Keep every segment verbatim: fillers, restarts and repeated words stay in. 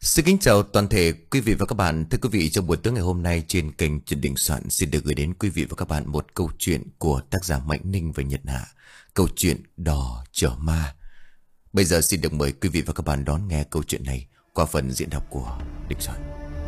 Xin kính chào toàn thể quý vị và các bạn. Thưa quý vị, trong buổi tối ngày hôm nay trên kênh Truyện Đình Soạn xin được gửi đến quý vị và các bạn một câu chuyện của tác giả Mạnh Ninh và Nhật Hạ. Câu chuyện Đò Chở Ma. Bây giờ xin được mời quý vị và các bạn đón nghe câu chuyện này qua phần diễn đọc của Đình Soạn.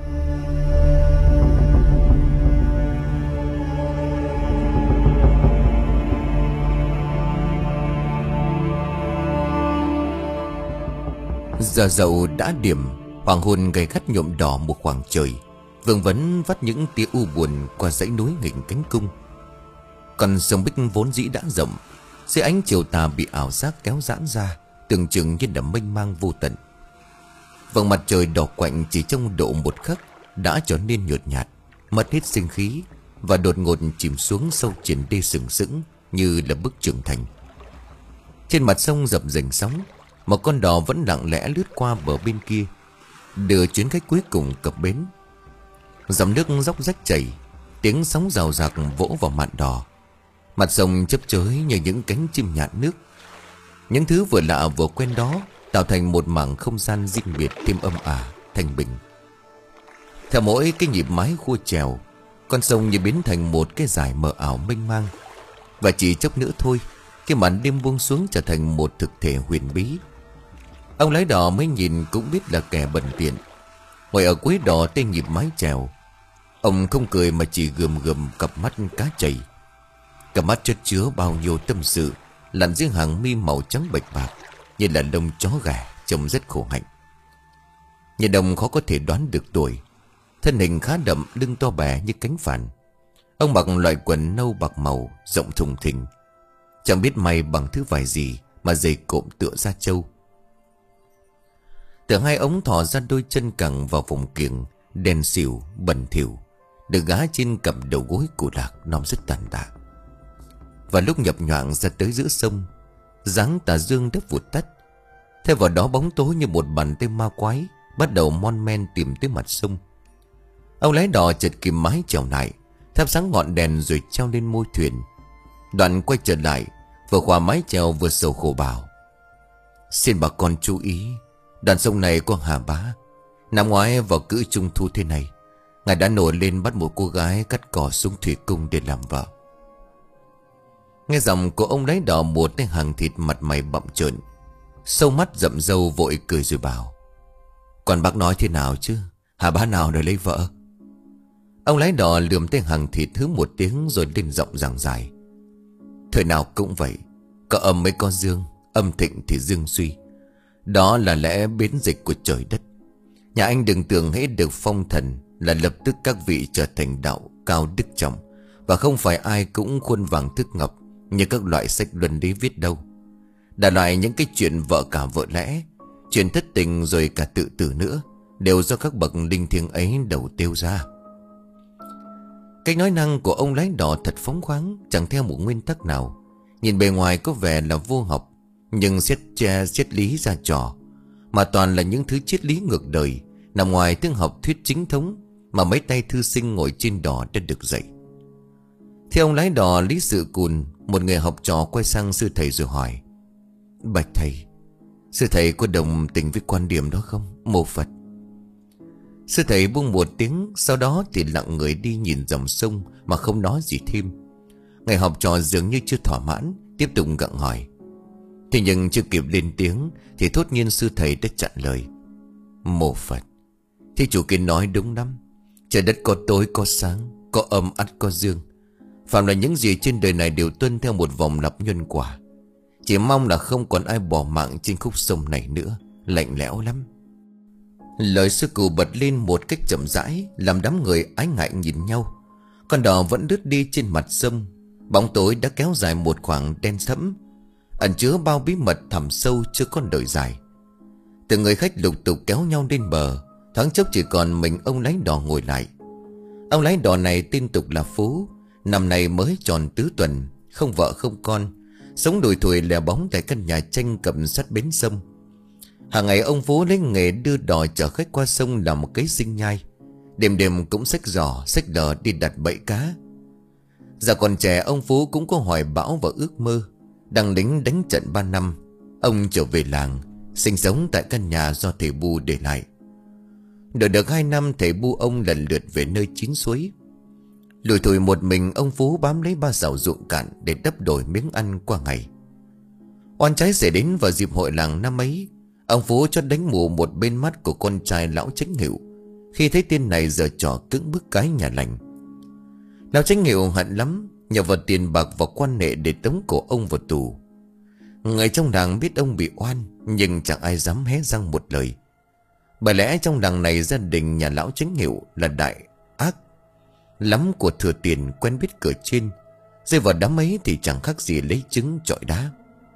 Giờ dậu đã điểm, hoàng hôn gay gắt nhuộm đỏ một khoảng trời, vương vấn vắt những tia u buồn qua dãy núi nghỉnh cánh cung. Còn sông Bích vốn dĩ đã rộng, dưới ánh chiều tà bị ảo giác kéo giãn ra, tưởng chừng như là mênh mang vô tận. Vầng mặt trời đỏ quạnh chỉ trong độ một khắc đã trở nên nhợt nhạt, mất hết sinh khí và đột ngột chìm xuống sâu triền đê sừng sững như là bức tường thành. Trên mặt sông dập dềnh sóng, một con đò vẫn lặng lẽ lướt qua bờ bên kia, đưa chuyến khách cuối cùng cập bến. Dòng nước róc rách chảy, tiếng sóng rào rạc vỗ vào mạn đò. Mặt sông chớp chới như những cánh chim nhạn nước. Những thứ vừa lạ vừa quen đó tạo thành một mảng không gian riêng biệt thêm âm ả, thanh bình. Theo mỗi cái nhịp mái khua chèo, con sông như biến thành một cái dải mờ ảo mênh mang. Và chỉ chốc nữa thôi, cái màn đêm buông xuống trở thành một thực thể huyền bí. Ông lái đò mới nhìn cũng biết là kẻ bần tiện. Ngồi ở cuối đò tên nhịp mái chèo, ông không cười mà chỉ gườm gườm cặp mắt cá chày. Cặp mắt chất chứa bao nhiêu tâm sự, lặn dưới hàng mi màu trắng bạch bạc như là lông chó gà, trông rất khổ hạnh. Nhà đồng khó có thể đoán được tuổi. Thân hình khá đậm, lưng to bè như cánh phản. Ông mặc loại quần nâu bạc màu, rộng thùng thình. Chẳng biết may bằng thứ vải gì mà dày cộm tựa da trâu. Từ hai ống thò ra đôi chân cẳng vào vùng kiềng đen xỉu, bẩn thỉu, được gá trên cặp đầu gối cụ lạc non rất tàn tạ. Và lúc nhập nhoạng ra tới giữa sông, dáng tà dương đã vụt tắt. Theo vào đó bóng tối như một bàn tay ma quái bắt đầu mon men tìm tới mặt sông. Ông lái đò chợt kìm mái chèo lại, thắp sáng ngọn đèn rồi treo lên môi thuyền. Đoạn quay trở lại, vừa khóa mái chèo vừa sầu khổ bảo: "Xin bà con chú ý, đoạn sông này có Hà Bá. Năm ngoái vào cữ trung thu thế này, ngài đã nổi lên bắt một cô gái cắt cỏ xuống thủy cung để làm vợ." Nghe giọng của ông lái đò một tay hàng thịt, mặt mày bặm trợn, sâu mắt rậm râu, vội cười rồi bảo: "Còn bác nói thế nào chứ? Hà Bá nào đòi lấy vợ?" Ông lái đò lườm tay hàng thịt hứ một tiếng rồi lên giọng giảng giải: "Thời nào cũng vậy, có âm mới có dương, âm thịnh thì dương suy. Đó là lẽ biến dịch của trời đất. Nhà anh đừng tưởng hễ được phong thần là lập tức các vị trở thành đạo cao đức trọng, và không phải ai cũng khuôn vàng thức ngọc như các loại sách luân lý viết đâu. Đại loại những cái chuyện vợ cả vợ lẽ, chuyện thất tình rồi cả tự tử nữa, đều do các bậc linh thiêng ấy đầu tiêu ra." Cách nói năng của ông lái đò thật phóng khoáng, chẳng theo một nguyên tắc nào. Nhìn bề ngoài có vẻ là vô học, nhưng xét che xét lý ra trò, mà toàn là những thứ triết lý ngược đời, nằm ngoài tiếng học thuyết chính thống mà mấy tay thư sinh ngồi trên đò đã được dạy. Theo ông lái đò Lý Sự Cùn, một người học trò quay sang sư thầy rồi hỏi: "Bạch thầy, sư thầy có đồng tình với quan điểm đó không? Mô Phật." Sư thầy buông một tiếng, sau đó thì lặng người đi nhìn dòng sông mà không nói gì thêm. Người học trò dường như chưa thỏa mãn, tiếp tục gặng hỏi. Thế nhưng chưa kịp lên tiếng thì thốt nhiên sư thầy đã chặn lời: "Mô Phật, thì chủ kia nói đúng lắm. Trời đất có tối có sáng, có âm ắt có dương. Phạm là những gì trên đời này đều tuân theo một vòng lặp nhân quả. Chỉ mong là không còn ai bỏ mạng trên khúc sông này nữa, lạnh lẽo lắm." Lời sư cụ bật lên một cách chậm rãi, làm đám người ái ngại nhìn nhau. Con đò vẫn lướt đi trên mặt sông. Bóng tối đã kéo dài một khoảng đen thẫm, ẩn chứa bao bí mật thẳm sâu chưa con đời dài. Từng người khách lục tục kéo nhau lên bờ. Thoáng chốc chỉ còn mình ông lái đò ngồi lại. Ông lái đò này tên tục là Phú, năm nay mới tròn tứ tuần, không vợ không con, sống đùi thùi lẻ bóng tại căn nhà tranh cập sát bến sông. Hàng ngày ông Phú lấy nghề đưa đò chở khách qua sông làm một cái sinh nhai. Đêm đêm cũng xách giỏ xách đò đi đặt bẫy cá. Giờ còn trẻ, ông Phú cũng có hoài bão và ước mơ. Đang lính đánh trận ba năm, ông trở về làng, sinh sống tại căn nhà do thầy Bu để lại. Đợi được hai năm thầy bu ông lần lượt về nơi chín suối. Lủi thủi một mình, ông Phú bám lấy ba sào ruộng cạn để đắp đổi miếng ăn qua ngày. Oan trái xảy đến vào dịp hội làng năm ấy. Ông Phú cho đánh mù một bên mắt của con trai lão Chánh Hiệu, khi thấy tên này giở trò cưỡng bức cái nhà lành. Lão Chánh Hiệu hận lắm, nhờ vào tiền bạc và quan hệ để tống cổ ông vào tù. Người trong làng biết ông bị oan, nhưng chẳng ai dám hé răng một lời. Bởi lẽ trong làng này gia đình nhà lão Chánh Hiệu là đại ác lắm của thừa tiền quen biết cửa trên. Rơi vào đám ấy thì chẳng khác gì lấy trứng chọi đá.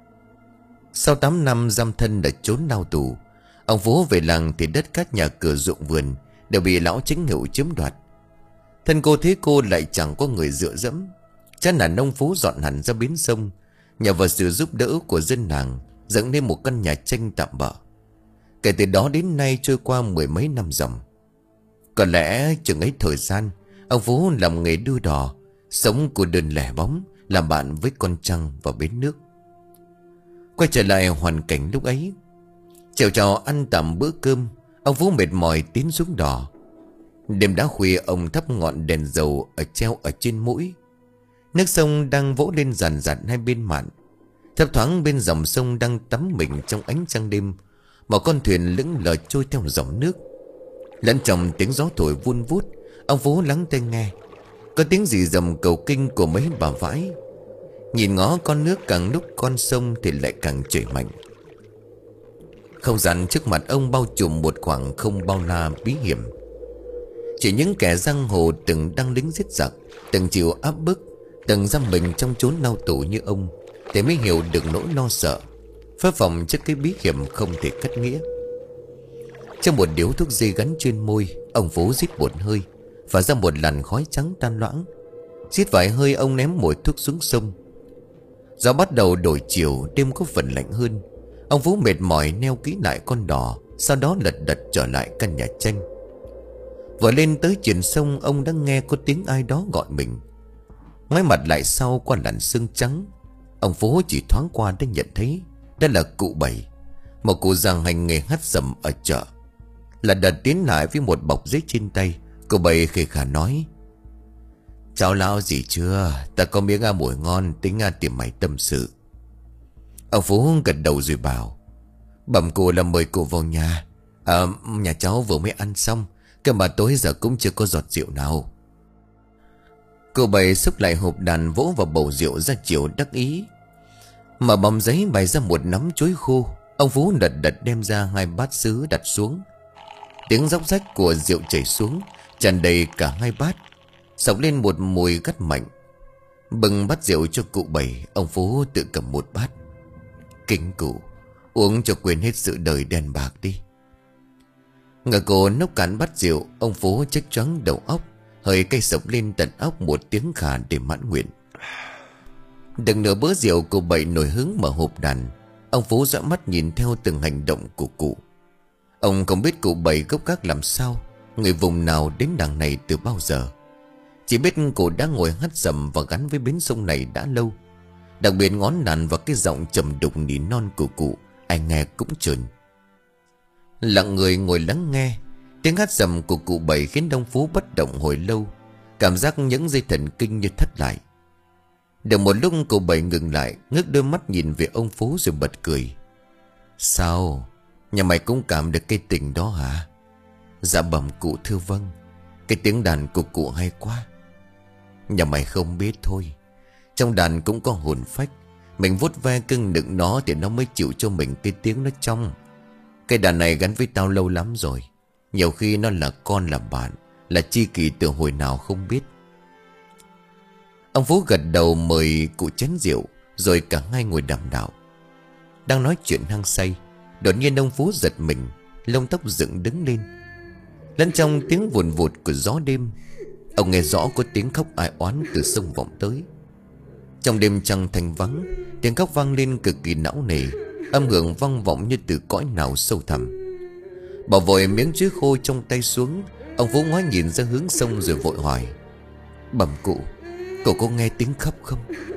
Sau tám năm giam thân đã trốn lao tù, ông Phú về làng thì đất cát nhà cửa ruộng vườn đều bị lão Chánh Hiệu chiếm đoạt. Thân cô thế cô lại chẳng có người dựa dẫm. Chán nản, ông Phú dọn hẳn ra bến sông, nhờ vào sự giúp đỡ của dân làng dựng nên một căn nhà tranh tạm bợ. Kể từ đó đến nay trôi qua mười mấy năm dòng. Có lẽ chừng ấy thời gian, ông Phú làm nghề đưa đò, sống cô đơn lẻ bóng, làm bạn với con trăng và bến nước. Quay trở lại hoàn cảnh lúc ấy, chiều trò ăn tạm bữa cơm, ông Phú mệt mỏi tiến xuống đò. Đêm đã khuya, ông thắp ngọn đèn dầu ở treo ở trên mũi. Nước sông đang vỗ lên dàn dạt hai bên mạn. Thấp thoáng bên dòng sông đang tắm mình trong ánh trăng đêm, một con thuyền lững lờ trôi theo dòng nước. Lẫn trong tiếng gió thổi vun vút, ông Phú lắng tai nghe. Có tiếng rì rầm cầu kinh của mấy bà vãi. Nhìn ngó con nước càng lúc con sông thì lại càng chảy mạnh. Không gian trước mặt ông bao trùm một khoảng không bao la bí hiểm. Chỉ những kẻ giang hồ từng đăng lính giết giặc, từng chịu áp bức, từng giam mình trong chốn lao tù như ông thì mới hiểu được nỗi lo sợ, phá phòng trước cái bí hiểm không thể cắt nghĩa. Trong một điếu thuốc dây gắn trên môi, ông Phú rít một hơi và ra một làn khói trắng tan loãng. Rít vài hơi, ông ném mồi thuốc xuống sông. Gió bắt đầu đổi chiều, đêm có phần lạnh hơn. Ông Phú mệt mỏi neo kỹ lại con đò, sau đó lật đật trở lại căn nhà tranh. Vừa lên tới triển sông, ông đã nghe có tiếng ai đó gọi mình. Ngoái mặt lại sau qua làn sương trắng, ông Phú chỉ thoáng qua đã nhận thấy đó là cụ Bảy, một cụ già hành nghề hắt sầm ở chợ. Lật đật tiến lại với một bọc giấy trên tay, cụ Bảy khề khà nói: "Cháu lão gì chưa? Ta có miếng a mồi ngon, tính a tìm mày tâm sự." Ông Phú gật đầu rồi bảo: "Bẩm cụ là mời cụ vào nhà. À, nhà cháu vừa mới ăn xong, cơ mà tối giờ cũng chưa có giọt rượu nào." Cụ Bảy xúc lại hộp đàn, vỗ vào bầu rượu ra chiều đắc ý. Mở bọc giấy bày ra một nắm chuối khô. Ông Phú đật đật đem ra hai bát sứ đặt xuống. Tiếng róc rách của rượu chảy xuống, tràn đầy cả hai bát, xộc lên một mùi gắt mạnh. Bưng bát rượu cho cụ Bảy, ông Phú tự cầm một bát. "Kính cụ, uống cho quên hết sự đời đen bạc đi." Ngờ cổ nốc cạn bát rượu, ông Phú chết choáng đầu óc, hơi cay sộc lên tận óc một tiếng khà để mãn nguyện. Đừng nửa bữa rượu, cụ Bảy nổi hứng mở hộp đàn. Ông Phú dõi mắt nhìn theo từng hành động của cụ. Ông không biết cụ Bảy gốc gác làm sao, người vùng nào đến đằng này từ bao giờ. Chỉ biết cụ đã ngồi hắt sầm và gắn với bến sông này đã lâu. Đặc biệt ngón đàn và cái giọng trầm đục nỉ non của cụ, ai nghe cũng trờn. Lặng người ngồi lắng nghe. Tiếng hát sầm của cụ Bảy khiến ông Phú bất động hồi lâu, cảm giác những dây thần kinh như thắt lại. Được một lúc, cụ Bảy ngừng lại, ngước đôi mắt nhìn về ông Phú rồi bật cười. "Sao? Nhà mày cũng cảm được cái tình đó hả?" "Dạ bẩm cụ thưa vâng. Cái tiếng đàn của cụ hay quá." "Nhà mày không biết thôi. Trong đàn cũng có hồn phách. Mình vuốt ve cưng nựng nó thì nó mới chịu cho mình cái tiếng nó trong. Cái đàn này gắn với tao lâu lắm rồi. Nhiều khi nó là con là bạn, là tri kỷ từ hồi nào không biết." Ông Phú gật đầu mời cụ chén rượu, rồi cả hai ngồi đàm đạo. Đang nói chuyện hăng say, đột nhiên ông Phú giật mình, lông tóc dựng đứng lên. Lẫn trong tiếng vùn vụt của gió đêm, ông nghe rõ có tiếng khóc ai oán từ sông vọng tới. Trong đêm trăng thanh vắng, tiếng khóc vang lên cực kỳ não nề, âm hưởng vang vọng như từ cõi nào sâu thẳm. Bỏ vội miếng chuối khô trong tay xuống, ông Phú ngoái nhìn ra hướng sông rồi vội hỏi: "Bẩm cụ, cậu có nghe tiếng khóc không?"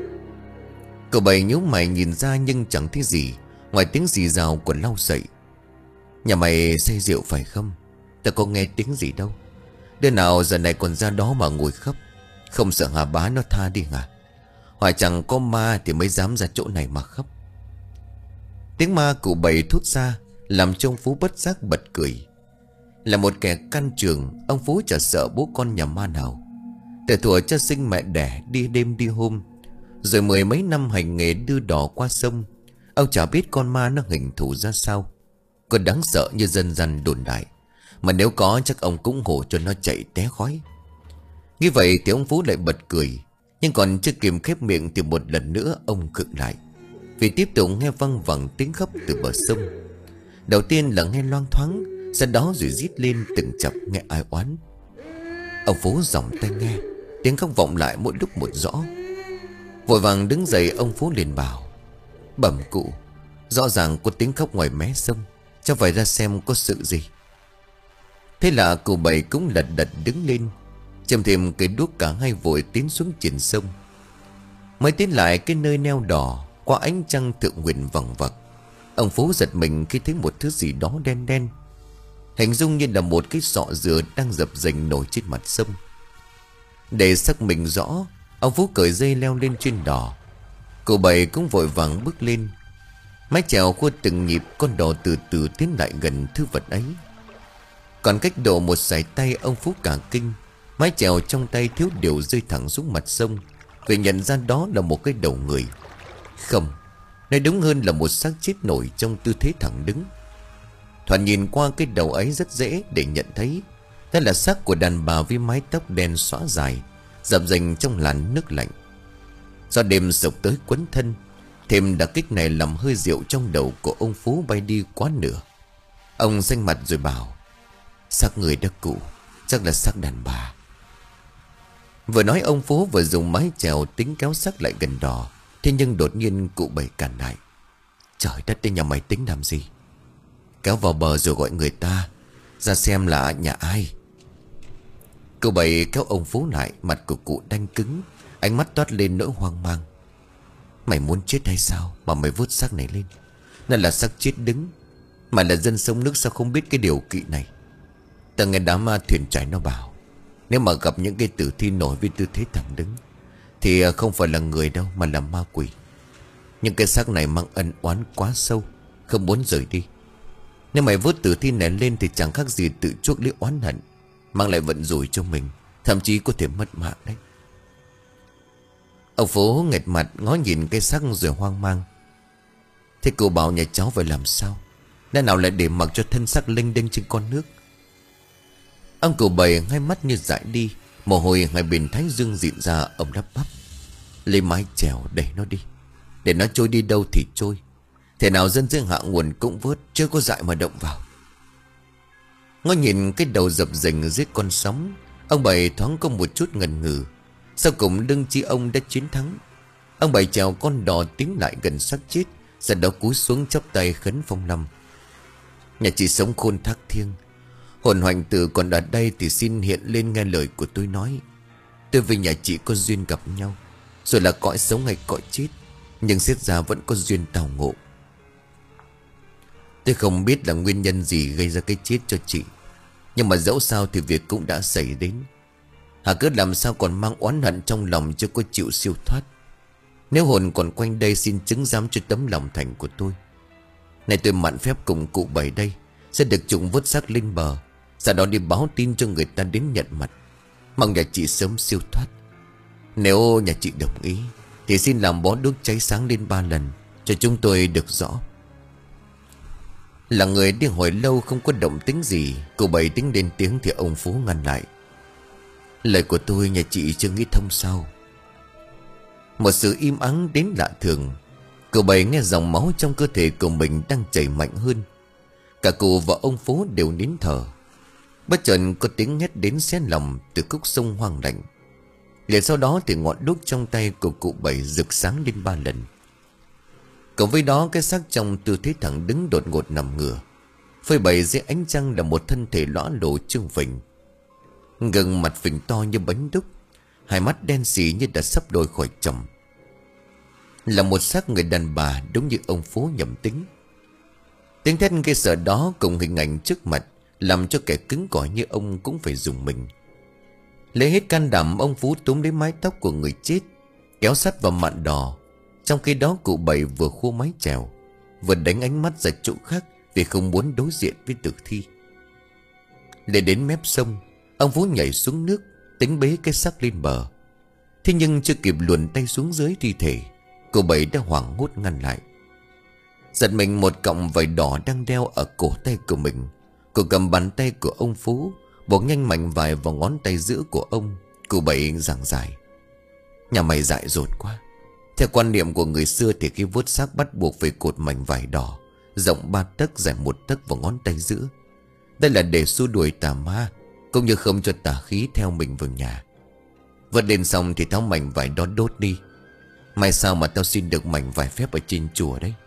Cậu Bảy nhíu mày nhìn ra nhưng chẳng thấy gì ngoài tiếng rì rào của lau sậy. "Nhà mày say rượu phải không? Ta có nghe tiếng gì đâu. Đứa nào giờ này còn ra đó mà ngồi khóc. Không sợ Hà Bá nó tha đi à? Hỏi chẳng có ma thì mới dám ra chỗ này mà khóc. Tiếng ma cụ Bảy thốt ra làm cho ông Phú bất giác bật cười. Là một kẻ căn trường, ông Phú chả sợ bố con nhà ma nào. Từ thuở cho sinh mẹ đẻ đi đêm đi hôm, rồi mười mấy năm hành nghề đưa đò qua sông, ông chả biết con ma nó hình thù ra sao, có đáng sợ như dân gian đồn đại. Mà nếu có chắc ông cũng hổ cho nó chạy té khói. Như vậy thì ông Phú lại bật cười. Nhưng còn chưa kịp khép miệng thì một lần nữa ông khựng lại, vì tiếp tục nghe văng vẳng tiếng khóc từ bờ sông. Đầu tiên là nghe loang thoáng, sau đó rồi rít lên từng chập nghe ai oán. Ông Phú giỏng tai nghe, tiếng khóc vọng lại mỗi lúc một rõ. Vội vàng đứng dậy, ông Phú liền bảo: Bẩm cụ, rõ ràng có tiếng khóc ngoài mé sông, cho phải ra xem có sự gì. Thế là cụ Bảy cũng lật đật đứng lên, châm thêm cây đuốc, cả hai vội tiến xuống triển sông. Mới tiến lại cái nơi neo đò, qua ánh trăng thượng huyền vằng vặc, ông Phú giật mình khi thấy một thứ gì đó đen đen, hình dung như là một cái sọ dừa đang dập dềnh nổi trên mặt sông. Để xác mình rõ, ông Phú cởi dây leo lên trên đò. Cụ Bảy cũng vội vàng bước lên. Mái chèo của từng nhịp, con đò từ từ tiến lại gần thứ vật ấy. Còn cách độ một sải tay, ông Phú cả kinh. Mái chèo trong tay thiếu điều rơi thẳng xuống mặt sông, vì nhận ra đó là một cái đầu người. Không, nói đúng hơn là một xác chết nổi trong tư thế thẳng đứng. Thoạt nhìn qua cái đầu ấy rất dễ để nhận thấy đó là xác của đàn bà với mái tóc đen xõa dài, dập dềnh trong làn nước lạnh. Do đêm sộc tới quấn thân, thêm đặc kích này làm hơi rượu trong đầu của ông Phú bay đi quá nửa. Ông xanh mặt rồi bảo: Xác người đã cụ, chắc là xác đàn bà. Vừa nói ông Phú vừa dùng mái chèo tính kéo xác lại gần đò. Thế nhưng đột nhiên cụ Bảy cản lại: Trời đất ơi, nhà mày tính làm gì? Kéo vào bờ rồi gọi người ta ra xem là nhà ai. Cụ Bảy kéo ông Phú lại, mặt của cụ đanh cứng, ánh mắt toát lên nỗi hoang mang. Mày muốn chết hay sao mà mày vút xác này lên? Nó là xác chết đứng. Mày là dân sông nước sao không biết cái điều kỵ này? Ta nghe đám ma thuyền trải nó bảo, nếu mà gặp những cái tử thi nổi với tư thế thẳng đứng thì không phải là người đâu mà là ma quỷ. Nhưng cái xác này mang ân oán quá sâu, không muốn rời đi. Nếu mày vớt tử thi này lên thì chẳng khác gì tự chuốc lấy oán hận, mang lại vận rủi cho mình, thậm chí có thể mất mạng đấy. Ông Phú nghẹt mặt ngó nhìn cái xác rồi hoang mang: Thế cô bảo nhà cháu phải làm sao? Lẽ nào lại để mặc cho thân xác lênh đênh trên con nước? Ông cụ Bảy hai mắt như dại đi, mồ hôi hai bên thái dương dịn ra. Ông đắp bắp: Lấy mái chèo đẩy nó đi, để nó trôi đi đâu thì trôi. Thế nào dân dưới hạ nguồn cũng vớt, chưa có dại mà động vào. Ngó nhìn cái đầu dập dềnh dưới con sóng, ông Bảy thoáng có một chút ngần ngừ. Sau cùng lưng chi ông đã chiến thắng. Ông Bảy chèo con đò tiến lại gần xác chết, sau đó cúi xuống chắp tay khấn phong năm: Nhà chị sống khôn thác thiêng, hồn hoành tử còn ở đây thì xin hiện lên nghe lời của tôi nói. Tôi với nhà chị có duyên gặp nhau, rồi là cõi sống hay cõi chết, nhưng xét ra vẫn có duyên tào ngộ. Tôi không biết là nguyên nhân gì gây ra cái chết cho chị, nhưng mà dẫu sao thì việc cũng đã xảy đến. Hà cứ làm sao còn mang oán hận trong lòng, chưa có chịu siêu thoát. Nếu hồn còn quanh đây xin chứng giám cho tấm lòng thành của tôi. Này tôi mạn phép cùng cụ Bảy đây sẽ được chúng vớt xác lên bờ, sau đó đi báo tin cho người ta đến nhận mặt. Mong nhà chị sớm siêu thoát. Nếu nhà chị đồng ý thì xin làm bó đuốc cháy sáng lên ba lần, cho chúng tôi được rõ. Là người đi hồi lâu không có động tính gì, cụ Bảy tính lên tiếng thì ông Phú ngăn lại: Lời của tôi nhà chị chưa nghĩ thông sao? Một sự im ắng đến lạ thường. Cụ Bảy nghe dòng máu trong cơ thể của mình đang chảy mạnh hơn. Cả cụ và ông Phú đều nín thở. Bất chợt có tiếng hét đến xé lòng từ khúc sông hoang lạnh. Liền sau đó thì ngọn đuốc trong tay của cụ Bảy rực sáng lên ba lần. Cộng với đó cái xác trong tư thế thẳng đứng đột ngột nằm ngửa, phơi bày dưới ánh trăng là một thân thể lõa lồ trương phình, gương mặt phình to như bánh đúc, hai mắt đen sì như đã sắp đôi khỏi chồng. Là một xác người đàn bà đúng như ông Phú nhầm tính. Tiếng thét ghê sợ đó cùng hình ảnh trước mặt làm cho kẻ cứng cỏi như ông cũng phải dùng mình. Lấy hết can đảm, ông Phú túm lấy mái tóc của người chết, kéo sát vào mạn đò. Trong khi đó cụ Bảy vừa khua mái chèo, vừa đánh ánh mắt ra chỗ khác vì không muốn đối diện với tử thi. Để đến mép sông, ông Phú nhảy xuống nước, tính bế cái xác lên bờ. Thế nhưng chưa kịp luồn tay xuống dưới thi thể, cụ Bảy đã hoảng hốt ngăn lại. Giật mình một cọng vải đỏ đang đeo ở cổ tay của mình, cụ cầm bàn tay của ông Phú, buộc nhanh mảnh vải vào ngón tay giữa của ông. Cụ Bảy giảng giải: nhà mày dại dột quá. Theo quan niệm của người xưa thì khi vuốt xác bắt buộc phải cột mảnh vải đỏ rộng ba tấc dài một tấc vào ngón tay giữa. Đây là để xua đuổi tà ma, cũng như không cho tà khí theo mình vào nhà. Vớt lên xong thì tháo mảnh vải đó đốt đi. Mai sao mà tao xin được mảnh vải phép ở trên chùa đấy.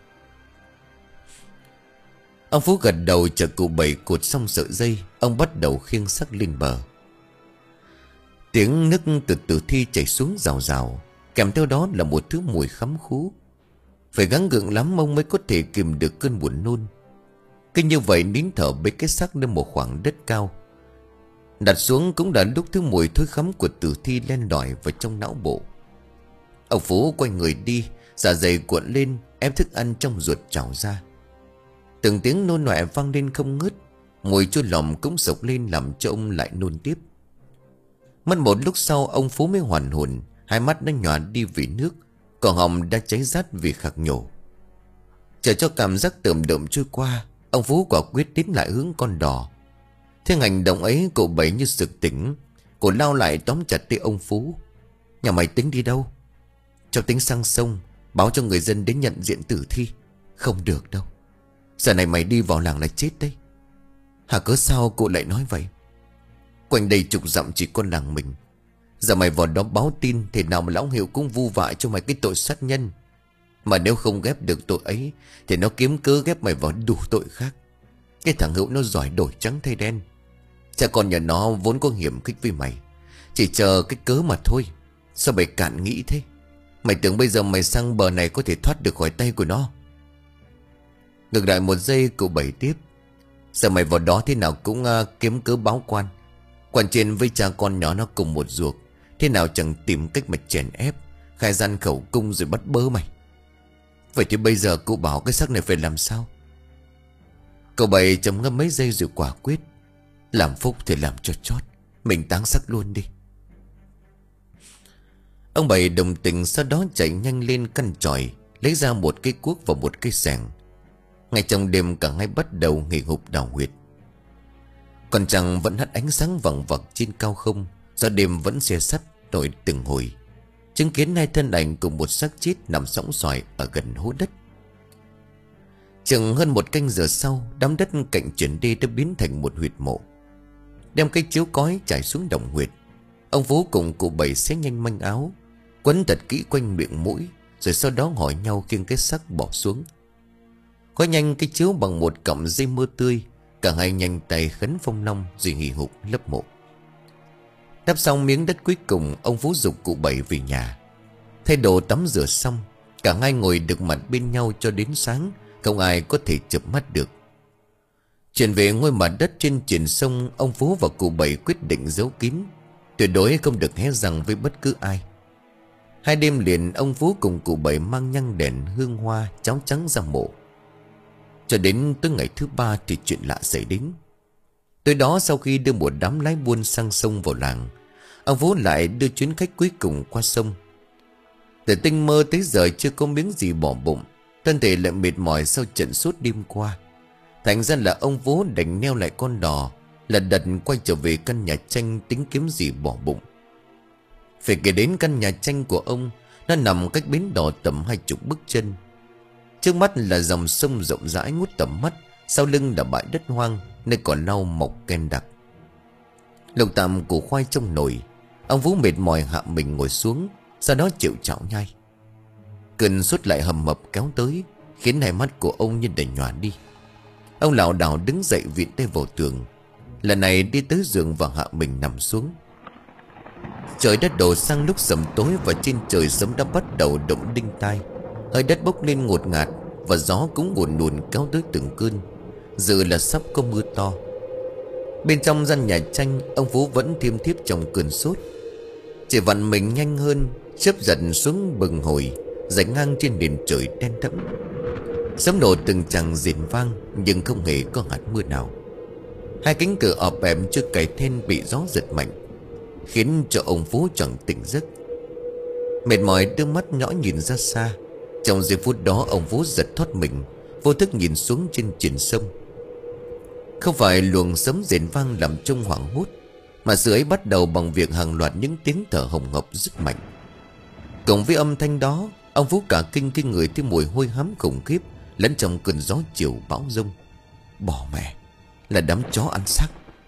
Ông Phú gật đầu, chờ cụ Bảy cột xong sợi dây, ông bắt đầu khiêng xác lên bờ. Tiếng nước từ tử thi chảy xuống rào rào, kèm theo đó là một thứ mùi khắm khú. Phải gắng gượng lắm ông mới có thể kìm được cơn buồn nôn. Cứ như vậy nín thở bế cái xác lên một khoảng đất cao. Đặt xuống cũng đã lúc thứ mùi thối khắm của tử thi len lỏi vào trong não bộ. Ông Phú quay người đi, dạ dày cuộn lên, ép thức ăn trong ruột trào ra. Từng tiếng nôn ọe vang lên không ngớt, mùi chua lòng cũng sộc lên làm cho ông lại nôn tiếp. Mất một lúc sau ông Phú mới hoàn hồn, hai mắt nó nhòa đi vì nước, còn họng đã cháy rát vì khạc nhổ. Chờ cho cảm giác tởm đượm trôi qua, ông Phú quả quyết tiến lại hướng con đò. Thế hành động ấy, cụ Bảy như sực tỉnh, cô lao lại tóm chặt tay ông Phú. Nhà mày tính đi đâu? Cháu tính sang sông, báo cho người dân đến nhận diện tử thi. Không được đâu, giờ này mày đi vào làng là chết đấy. Hả, cớ sao cụ lại nói vậy? Quanh đây chục dặm chỉ có làng mình. Giờ mày vào đó báo tin, thì nào mà lão Hiệu cũng vu vạ cho mày cái tội sát nhân. Mà nếu không ghép được tội ấy thì nó kiếm cớ ghép mày vào đủ tội khác. Cái thằng Hữu nó giỏi đổi trắng thay đen. Cha con nhà nó vốn có hiểm khích với mày, chỉ chờ cái cớ mà thôi. Sao mày cạn nghĩ thế? Mày tưởng bây giờ mày sang bờ này có thể thoát được khỏi tay của nó? Ngược lại một giây, cụ Bảy tiếp: giờ mày vào đó thế nào cũng uh, kiếm cớ báo quan. Quan trên với cha con nhỏ nó cùng một ruột, thế nào chẳng tìm cách mà chèn ép, khai gian khẩu cung rồi bắt bớ mày. Vậy thì bây giờ cụ bảo cái xác này phải làm sao? Cậu Bảy trầm ngâm mấy giây rồi quả quyết: làm phúc thì làm cho chót, mình táng xác luôn đi. Ông Bảy đồng tình, sau đó chạy nhanh lên căn chòi, lấy ra một cây cuốc và một cây xẻng. Ngay trong đêm cả hai bắt đầu nghỉ hụp đào huyệt. Còn trăng vẫn hắt ánh sáng vằng vặc trên cao không, do đêm vẫn xe sắt nổi từng hồi, chứng kiến hai thân ảnh cùng một xác chết nằm sõng soài ở gần hố đất. Chừng hơn một canh giờ sau, đám đất cạnh chuyển đê đã biến thành một huyệt mộ. Đem cái chiếu cói trải xuống đồng huyệt, ông Phú cùng cụ Bảy xé nhanh manh áo, quấn thật kỹ quanh miệng mũi, rồi sau đó hỏi nhau khiêng cái xác bỏ xuống. Gói nhanh cái chiếu bằng một cọng dây mơ tươi, cả hai nhanh tay khấn phong long rồi hì hục lấp mộ. Đắp xong miếng đất cuối cùng, ông Phú giục cụ Bảy về nhà. Thay đồ tắm rửa xong, cả hai ngồi được mặt bên nhau cho đến sáng, không ai có thể chợp mắt được. Chuyển về ngôi mặt đất trên triển sông, ông Phú và cụ Bảy quyết định giấu kín, tuyệt đối không được hé răng với bất cứ ai. Hai đêm liền, ông Phú cùng cụ Bảy mang nhang đèn hương hoa cháo trắng ra mộ. Cho đến tới ngày thứ ba thì chuyện lạ xảy đến. Tối đó, sau khi đưa một đám lái buôn sang sông vào làng, ông Phú lại đưa chuyến khách cuối cùng qua sông. Từ tinh mơ tới giờ chưa có miếng gì bỏ bụng, thân thể lại mệt mỏi sau trận sốt đêm qua. Thành ra là ông Phú đành neo lại con đò, lật đật quay trở về căn nhà tranh tính kiếm gì bỏ bụng. Phải kể đến căn nhà tranh của ông, nó nằm cách bến đò tầm hai chục bước chân. Trước mắt là dòng sông rộng rãi ngút tầm mắt, sau lưng là bãi đất hoang nơi cỏ lau mọc ken đặc. Lục tạm củ khoai trong nồi, ông Phú mệt mỏi hạ mình ngồi xuống, sau đó chịu chảo nhai. Cơn sốt lại hầm mập kéo tới, khiến hai mắt của ông như đầy nhòa đi. Ông lảo đảo đứng dậy viện tay vào tường, lần này đi tới giường và hạ mình nằm xuống. Trời đất đổ sang lúc sầm tối, và trên trời sớm đã bắt đầu động đinh tai. Hơi đất bốc lên ngột ngạt, và gió cũng buồn buồn kéo tới từng cơn, dự là sắp có mưa to. Bên trong gian nhà tranh, ông Phú vẫn thiêm thiếp trong cơn sốt. Chỉ vặn mình nhanh hơn, chớp giật xuống bừng hồi, rải ngang trên nền trời đen thẫm. Sấm nổ từng chàng rền vang, nhưng không hề có hạt mưa nào. Hai cánh cửa ọp ẹp chưa cài then bị gió giật mạnh, khiến cho ông Phú chẳng tỉnh giấc. Mệt mỏi đưa mắt nhỏ nhìn ra xa. Trong giây phút đó ông Phú giật thoát mình, vô thức nhìn xuống trên triển sông. Không phải luồng sấm rền vang làm trông hoảng hốt, mà sự ấy bắt đầu bằng việc hàng loạt những tiếng thở hồng hộc rất mạnh. Cộng với âm thanh đó, ông Phú cả kinh cái người thấy mùi hôi hám khủng khiếp lẫn trong cơn gió chiều bão giông. Bỏ mẹ, là đám chó ăn xác.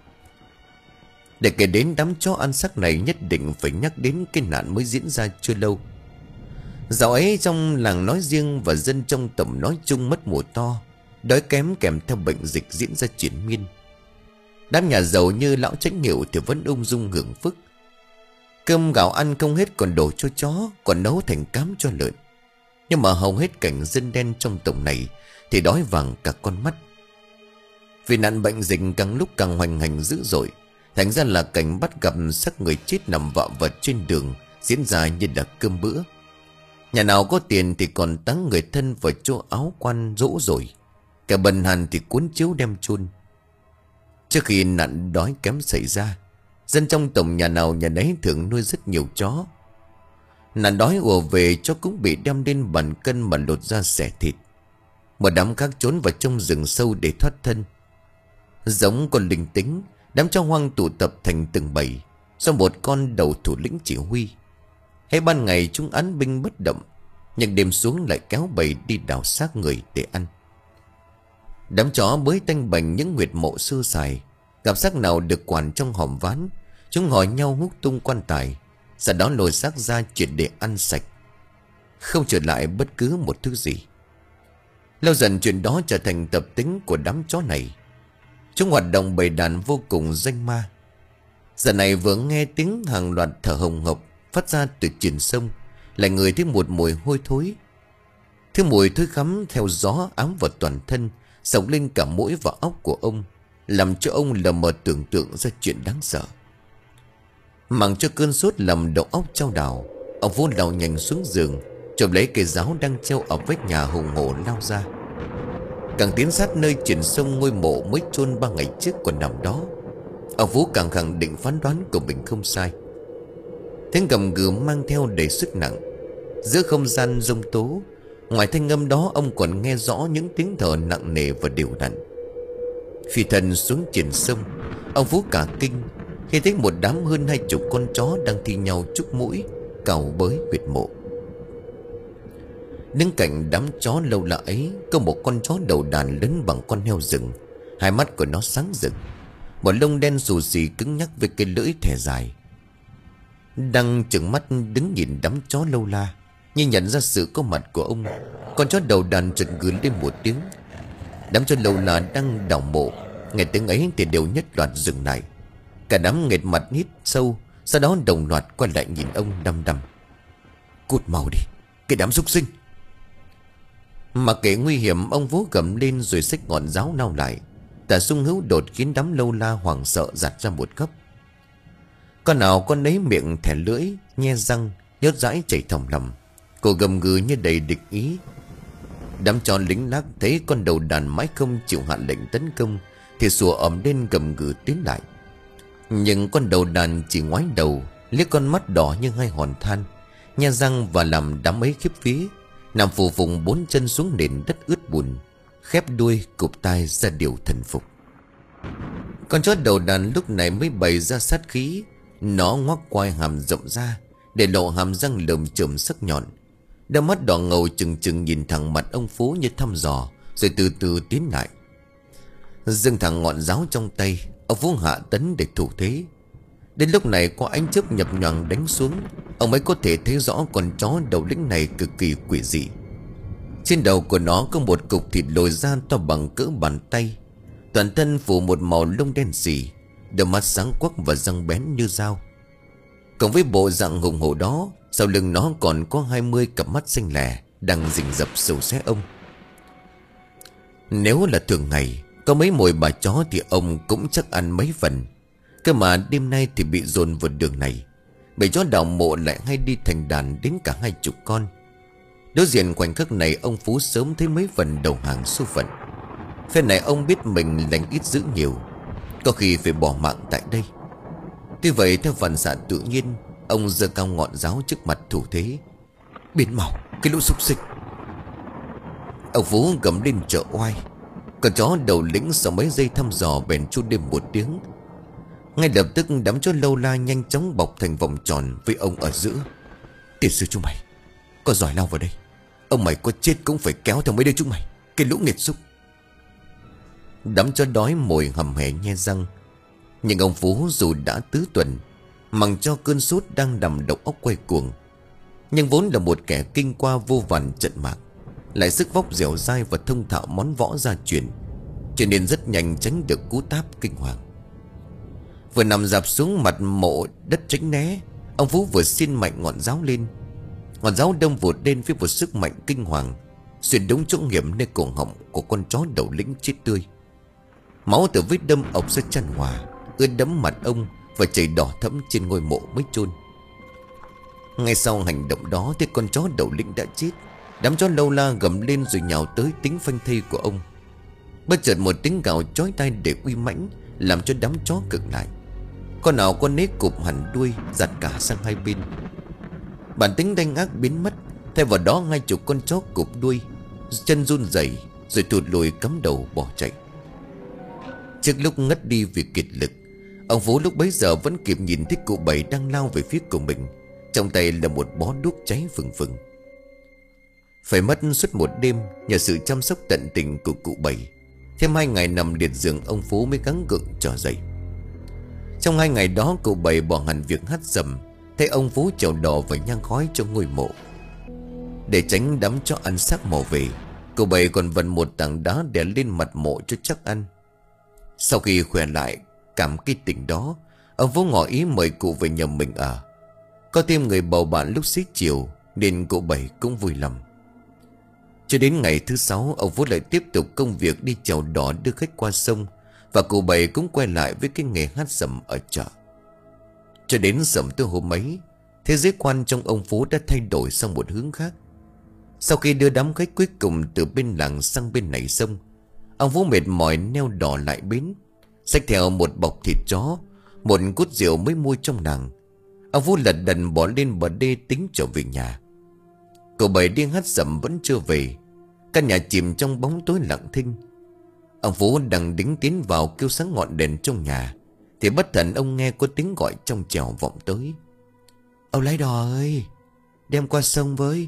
Để kể đến đám chó ăn xác này, nhất định phải nhắc đến cái nạn mới diễn ra chưa lâu. Dạo ấy trong làng nói riêng và dân trong tổng nói chung mất mùa to, đói kém kèm theo bệnh dịch diễn ra triển miên. Đám nhà giàu như lão Chánh Hiệu thì vẫn ung dung hưởng phước. Cơm gạo ăn không hết còn đổ cho chó, còn nấu thành cám cho lợn. Nhưng mà hầu hết cảnh dân đen trong tổng này thì đói vàng cả con mắt. Vì nạn bệnh dịch càng lúc càng hoành hành dữ dội, thành ra là cảnh bắt gặp xác người chết nằm vạ vật trên đường diễn ra như là cơm bữa. Nhà nào có tiền thì còn táng người thân vào chỗ áo quan rỗ rồi, cả bần hàn thì cuốn chiếu đem chôn. Trước khi nạn đói kém xảy ra, dân trong tổng nhà nào nhà nấy thường nuôi rất nhiều chó. Nạn đói ùa về, chó cũng bị đem lên bàn cân mà lột ra xẻ thịt. Một đám khác trốn vào trong rừng sâu để thoát thân. Giống con linh tính, đám chó hoang tụ tập thành từng bầy, do một con đầu thủ lĩnh chỉ huy. Hay ban ngày chúng án binh bất động, nhưng đêm xuống lại kéo bầy đi đào xác người để ăn. Đám chó bới tanh bành những huyệt mộ sơ sài, gặp xác nào được quản trong hòm ván, chúng hỏi nhau hút tung quan tài, sau đó lôi xác ra chuyển để ăn sạch, không trở lại bất cứ một thứ gì. Lâu dần chuyện đó trở thành tập tính của đám chó này. Chúng hoạt động bầy đàn vô cùng danh ma. Giờ này vừa nghe tiếng hàng loạt thở hồng hộc phát ra từ triển sông, lại người thấy một mùi hôi thối. Thứ mùi thối khắm theo gió ám vào toàn thân, sộc lên cả mũi và óc của ông, làm cho ông lờ mờ tưởng tượng ra chuyện đáng sợ. Màng cho cơn sốt làm đầu óc trao đảo, ông Phú lao nhanh xuống giường, chộp lấy cây giáo đang treo ở vách nhà hùng hổ lao ra. Càng tiến sát nơi triển sông, ngôi mộ mới chôn ba ngày trước còn nằm đó, ông Phú càng khẳng định phán đoán của mình không sai. Tiếng gầm gừ mang theo đầy sức nặng. Giữa không gian rông tố, ngoài thanh âm đó ông còn nghe rõ những tiếng thở nặng nề và đều đặn. Phi thân xuống triển sông, ông Phú cả kinh khi thấy một đám hơn hai chục con chó đang thi nhau chúc mũi, cào bới huyệt mộ. Đứng cạnh đám chó lâu lạ ấy có một con chó đầu đàn lớn bằng con heo rừng. Hai mắt của nó sáng rực, một lông đen xù xì cứng nhắc với cái lưỡi thè dài. Đang trừng mắt đứng nhìn đám chó lâu la, nhưng nhận ra sự có mặt của ông, con chó đầu đàn chợt gừ lên một tiếng. Đám chó lâu la đang đào mộ nghe tiếng ấy thì đều nhất loạt dừng lại. Cả đám nghệt mặt hít sâu, sau đó đồng loạt quay lại nhìn ông đăm đăm. Cút mau đi, cái đám súc sinh! Mặc kệ nguy hiểm, ông Vũ gầm lên rồi xách ngọn giáo lao lại. Tà xung hữu đột khiến đám lâu la hoảng sợ giạt ra một góc. Con nào con ấy miệng thẻ lưỡi, nhe răng, nhớt dãi chảy thòng lòng, cổ gầm gừ như đầy địch ý. Đám chó lính lác thấy con đầu đàn mãi không chịu hạ lệnh tấn công thì sủa ầm lên gầm gừ tiến lại. Nhưng con đầu đàn chỉ ngoái đầu, liếc con mắt đỏ như hai hòn than, nhe răng và làm đám ấy khiếp vía, nằm phù phùng bốn chân xuống nền đất ướt bùn, khép đuôi cụp tai ra điều thần phục. Con chó đầu đàn lúc này mới bày ra sát khí. Nó ngoác quai hàm rộng ra để lộ hàm răng lởm chởm sắc nhọn, đôi mắt đỏ ngầu chừng chừng nhìn thẳng mặt ông Phú như thăm dò, rồi từ từ tiến lại. Dâng thẳng ngọn giáo trong tay, ông Phú hạ tấn để thủ thế. Đến lúc này có ánh chớp nhập nhoàng đánh xuống, ông mới có thể thấy rõ con chó đầu lĩnh này cực kỳ quỷ dị. Trên đầu của nó có một cục thịt lồi ra to bằng cỡ bàn tay, toàn thân phủ một màu lông đen sì, đôi mắt sáng quắc và răng bén như dao. Cộng với bộ dạng hùng hổ đó, sau lưng nó còn có hai mươi cặp mắt xanh lè đang rình rập sầu xé ông. Nếu là thường ngày, Có mấy mồi bà chó thì ông cũng chắc ăn mấy phần. Cơ mà đêm nay thì bị dồn vào đường này. Bầy chó đào mộ lại hay đi thành đàn đến cả hai chục con. Đối diện khoảnh khắc này, ông Phú sớm thấy mấy phần đầu hàng số phận. Phen này ông biết mình lành ít dữ nhiều, có khi phải bỏ mạng tại đây. Tuy vậy theo phản xạ tự nhiên, ông giơ cao ngọn giáo trước mặt thủ thế: biến mau, cái lũ súc sinh. Ông Phú gầm lên trợ oai. Con chó đầu lĩnh sau mấy giây thăm dò bèn chu đêm một tiếng. Ngay lập tức đám chó lâu la nhanh chóng bọc thành vòng tròn với ông ở giữa. Tiền sư chúng mày, có giỏi lao vào đây. Ông mày có chết cũng phải kéo theo mấy đứa chúng mày, cái lũ nghiệt xúc. Đám chó đói mồi hầm hè nhe răng. Nhưng ông Phú dù đã tứ tuần, mặc cho cơn sốt đang nằm đầu óc quay cuồng, nhưng vốn là một kẻ kinh qua vô vàn trận mạc, lại sức vóc dẻo dai và thông thạo món võ gia truyền, cho nên rất nhanh tránh được cú táp kinh hoàng. Vừa nằm dạp xuống mặt mộ đất tránh né, ông Phú vừa xin mạnh ngọn giáo lên. Ngọn giáo đâm vụt lên với một sức mạnh kinh hoàng, xuyên đúng chỗ hiểm nơi cổ họng của con chó đầu lĩnh chết tươi. Máu từ vết đâm ộc ra chan hòa, ướt đẫm mặt ông và chảy đỏ thẫm trên ngôi mộ mới chôn. Ngay sau hành động đó thì con chó đầu lĩnh đã chết. Đám chó lâu la gầm lên rồi nhào tới tính phanh thây của ông. Bất chợt một tiếng gào chói tai để uy mãnh làm cho đám chó cực lại. Con nào con nấy cụp hẳn đuôi, giạt cả sang hai bên. Bản tính đanh ác biến mất, thay vào đó ngay chục con chó cụp đuôi, chân run rẩy rồi thụt lùi cắm đầu bỏ chạy. Trước lúc ngất đi vì kiệt lực, ông Phú lúc bấy giờ vẫn kịp nhìn thấy cụ Bảy đang lao về phía của mình, trong tay là một bó đuốc cháy phừng phừng. Phải mất suốt một đêm nhờ sự chăm sóc tận tình của cụ Bảy, thêm hai ngày nằm liệt giường, ông Phú mới gắng gượng trở dậy. Trong hai ngày đó, cụ Bảy bỏ hẳn việc hát dầm, thấy ông Phú chầu đỏ và nhang khói cho ngôi mộ. Để tránh đám chó ăn xác mò về, cụ Bảy còn vần một tảng đá đè lên mặt mộ cho chắc ăn. Sau khi khỏe lại cảm cái tình đó, ông Phú ngỏ ý mời cụ về nhà mình ở. Có thêm người bầu bạn lúc xế chiều nên cụ Bảy cũng vui lòng. Cho đến ngày thứ sáu, ông Phú lại tiếp tục công việc đi chèo đò đưa khách qua sông, và cụ Bảy cũng quay lại với cái nghề hát sẩm ở chợ. Cho đến sẩm tối hôm ấy, thế giới quan trong ông Phú đã thay đổi sang một hướng khác. Sau khi đưa đám khách cuối cùng từ bên làng sang bên này sông, ông Phú mệt mỏi neo đò lại bến, xách theo một bọc thịt chó, một cút rượu mới mua trong làng. Ông Phú lật đần bỏ lên bờ đê tính trở về nhà. Cậu Bảy đi hát sẩm vẫn chưa về. Căn nhà chìm trong bóng tối lặng thinh. Ông Phú đang đính tiến vào kêu sáng ngọn đèn trong nhà, thì bất thần ông nghe có tiếng gọi trong trẻo vọng tới: "Ông lái đò ơi, đem qua sông với."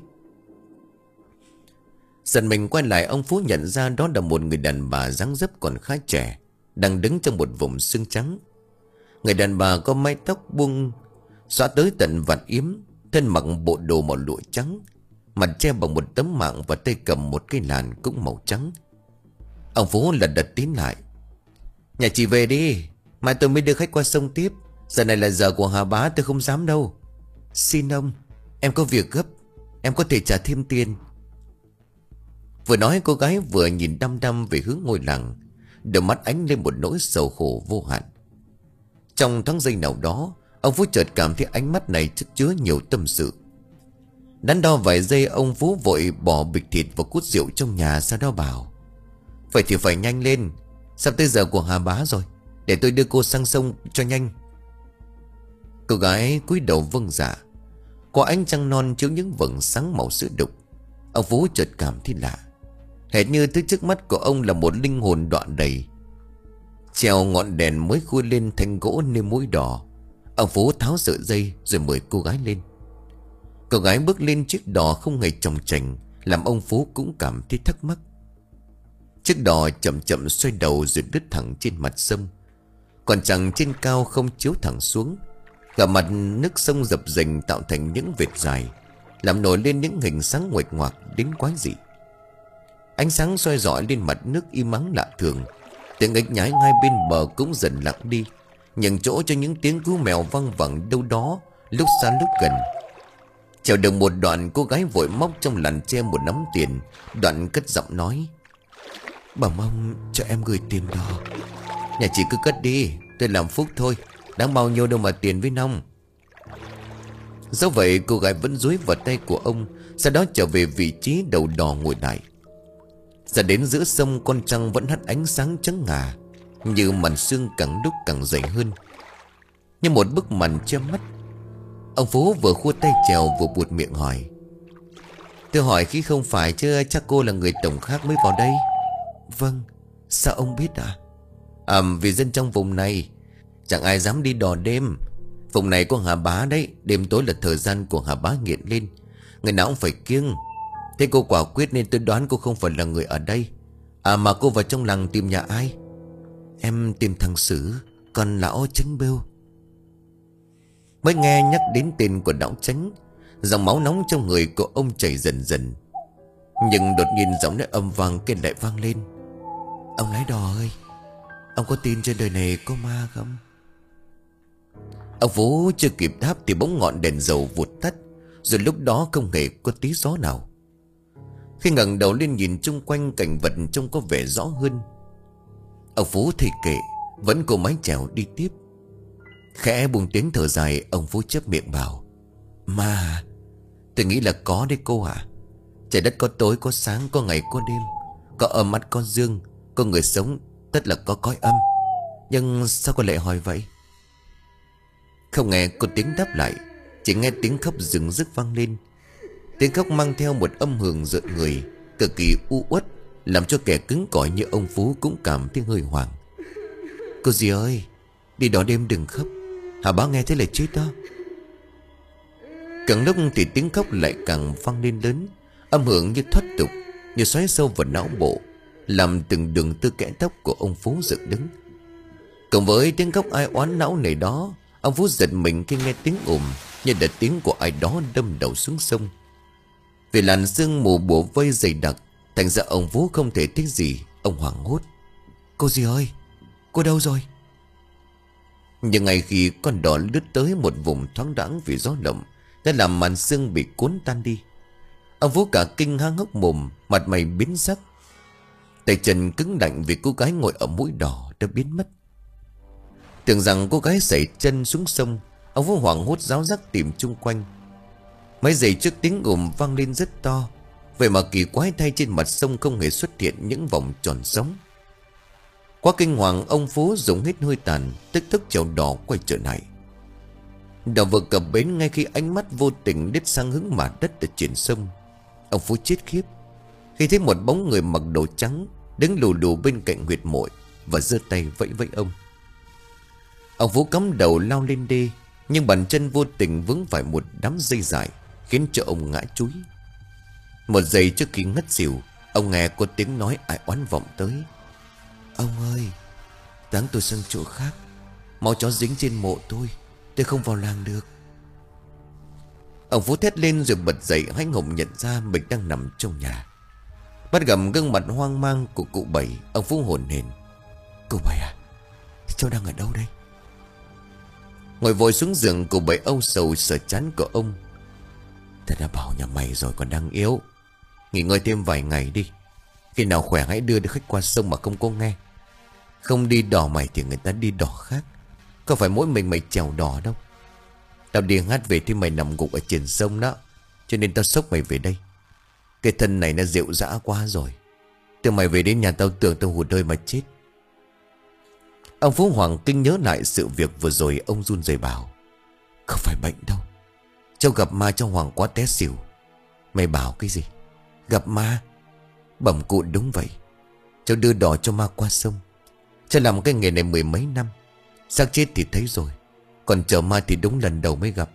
Giật mình quay lại, ông Phú nhận ra đó là một người đàn bà dáng dấp còn khá trẻ, đang đứng trong một vùng xương trắng. Người đàn bà có mái tóc buông xõa tới tận vạt yếm, thân mặc bộ đồ màu lụa trắng, mặt che bằng một tấm mạng và tay cầm một cây làn cũng màu trắng. Ông Phú lật đật tiến lại: "Nhà chị về đi, mai tôi mới đưa khách qua sông tiếp. Giờ này là giờ của Hà Bá, tôi không dám đâu." "Xin ông, em có việc gấp, em có thể trả thêm tiền." Vừa nói cô gái vừa nhìn đăm đăm về hướng ngôi làng, đôi mắt ánh lên một nỗi sầu khổ vô hạn. Trong thoáng giây nào đó, ông Phú chợt cảm thấy ánh mắt này chất chứa nhiều tâm sự. Đắn đo vài giây, ông Phú vội bỏ bịch thịt và cút rượu trong nhà, sau đó bảo: "Vậy thì phải nhanh lên, sắp tới giờ của Hà Bá rồi, để tôi đưa cô sang sông cho nhanh." Cô gái cúi đầu vâng dạ. Có ánh trăng non chiếu những vầng sáng màu sữa đục. Ông Phú chợt cảm thấy lạ, hệt như thứ trước mắt của ông là một linh hồn đoạn đầy. Treo ngọn đèn mới khui lên thanh gỗ nêm mũi đỏ. Ông Phú tháo sợi dây rồi mời cô gái lên. Cô gái bước lên chiếc đò không hề chòng chành, làm ông Phú cũng cảm thấy thắc mắc. Chiếc đò chậm chậm xoay đầu rồi đứt thẳng trên mặt sông. Còn trăng trên cao không chiếu thẳng xuống. Cả mặt nước sông dập dềnh tạo thành những vệt dài, làm nổi lên những hình sáng nguệch ngoạc đến quái dị. Ánh sáng soi rọi lên mặt nước im ắng lạ thường. Tiếng ếch nhái ngay bên bờ cũng dần lặng đi, nhường chỗ cho những tiếng cú mèo văng vẳng đâu đó, lúc xa lúc gần. Chèo được một đoạn, cô gái vội móc trong làn che một nắm tiền. Đoạn cất giọng nói: Bẩm ông cho em gửi tiền đò. Nhà chị cứ cất đi, tôi làm phúc thôi. Đáng bao nhiêu đâu mà tiền với nong. Dẫu vậy cô gái vẫn dúi vào tay của ông. Sau đó trở về vị trí đầu đò ngồi lại. Ra đến giữa sông, con trăng vẫn hắt ánh sáng trắng ngà, như màn sương càng lúc càng dày hơn, như một bức màn che mắt. Ông Phú vừa khua tay chèo vừa buột miệng hỏi: Tôi hỏi khi không phải chứ chắc cô là người tổng khác mới vào đây. Vâng. Sao ông biết à? À vì dân trong vùng này chẳng ai dám đi đò đêm. Vùng này có Hà Bá đấy. Đêm tối là thời gian của Hà Bá nghiện lên, người nào cũng phải kiêng. Thế cô quả quyết nên tôi đoán cô không phải là người ở đây. À mà cô vào trong làng tìm nhà ai? Em tìm thằng Sử, còn lão Chánh Bêu. Mới nghe nhắc đến tên của lão Chánh, dòng máu nóng trong người của ông chảy dần dần. Nhưng đột nhiên giọng nói âm vang kia lại vang lên: Ông lái đò ơi, ông có tin trên đời này có ma không? Ông Phú chưa kịp đáp thì bỗng ngọn đèn dầu vụt tắt. Rồi lúc đó không hề có tí gió nào. Khi ngẩng đầu lên nhìn chung quanh, cảnh vật trông có vẻ rõ hơn. Ông Phú thì kệ, vẫn cố mái chèo đi tiếp. Khẽ buông tiếng thở dài, ông Phú chép miệng bảo: Mà tôi nghĩ là có đấy cô ạ. Trời đất có tối có sáng, có ngày có đêm, có âm mắt có dương, có người sống tất là có cõi âm. Nhưng sao cô lại hỏi vậy? Không nghe có tiếng đáp lại, chỉ nghe tiếng khóc rừng rức vang lên. Tiếng khóc mang theo một âm hưởng rợn người, cực kỳ u uất, làm cho kẻ cứng cỏi như ông Phú cũng cảm thấy hơi hoảng. Cô dì ơi, đi đó đêm đừng khóc, Hà Bá nghe thấy là chết đó. Càng lúc thì tiếng khóc lại càng vang lên lớn, âm hưởng như thoát tục, như xoáy sâu vào não bộ, làm từng đường tư kẽ tóc của ông Phú dựng đứng. Cộng với tiếng khóc ai oán não này đó, ông Phú giật mình khi nghe tiếng ồn như là tiếng của ai đó đâm đầu xuống sông. Vì làn sương mù bủa vây dày đặc, thành ra ông Phú không thể thấy gì. Ông hoảng hốt: Cô dì ơi, cô đâu rồi? Nhưng ngay khi con đò lướt tới một vùng thoáng đãng vì gió lộng, đã làm màn sương bị cuốn tan đi. Ông Phú cả kinh há hốc mồm, mặt mày biến sắc. Tay chân cứng đạnh vì cô gái ngồi ở mũi đò đã biến mất. Tưởng rằng cô gái sẩy chân xuống sông, ông Phú hoảng hốt ráo rắc tìm chung quanh. Mấy giây trước tiếng ồn vang lên rất to. Vậy mà kỳ quái thay, trên mặt sông không hề xuất hiện những vòng tròn sống. Quá kinh hoàng, ông Phú dùng hết hơi tàn, tức tức chèo đò quay trở lại. Đò vừa cập bến, ngay khi ánh mắt vô tình đít sang hướng mặt đất ở trên sông, ông Phú chết khiếp khi thấy một bóng người mặc đồ trắng đứng lù lù bên cạnh huyệt mộ và giơ tay vẫy vẫy ông. Ông Phú cắm đầu lao lên đê, nhưng bàn chân vô tình vướng phải một đám dây dài, khiến cho ông ngã chúi. Một giây trước khi ngất xỉu, ông nghe có tiếng nói ai oán vọng tới: Ông ơi, táng tôi sang chỗ khác, mau chó dính trên mộ tôi, tôi không vào làng được. Ông Phú thét lên rồi bật dậy, hãnh hùng nhận ra mình đang nằm trong nhà. Bắt gặp gương mặt hoang mang của cụ Bảy, ông Phú hồn hển: Cụ Bảy à, cháu đang ở đâu đây? Ngồi vội xuống giường, cụ Bảy âu sầu sờ chán của ông: Ta đã bảo nhà mày rồi còn đang yếu, nghỉ ngơi thêm vài ngày đi. Khi nào khỏe hãy đưa được khách qua sông mà không có nghe. Không đi đò mày thì người ta đi đò khác, có phải mỗi mình mày chèo đò đâu. Tao đi hát về thì mày nằm gục ở trên sông đó, cho nên tao xốc mày về đây. Cái thân này nó rượu dã quá rồi. Từ mày về đến nhà tao tưởng tao hụt hơi mà chết. Ông Phú Hoàng kinh nhớ lại sự việc vừa rồi, ông run rẩy bảo: Không phải bệnh đâu, cháu gặp ma trong Hoàng quá té xỉu. Mày bảo cái gì? Gặp ma? Bẩm cụ đúng vậy. Cháu đưa đò cho ma qua sông. Cháu làm cái nghề này mười mấy năm, xác chết thì thấy rồi, còn chờ ma thì đúng lần đầu mới gặp.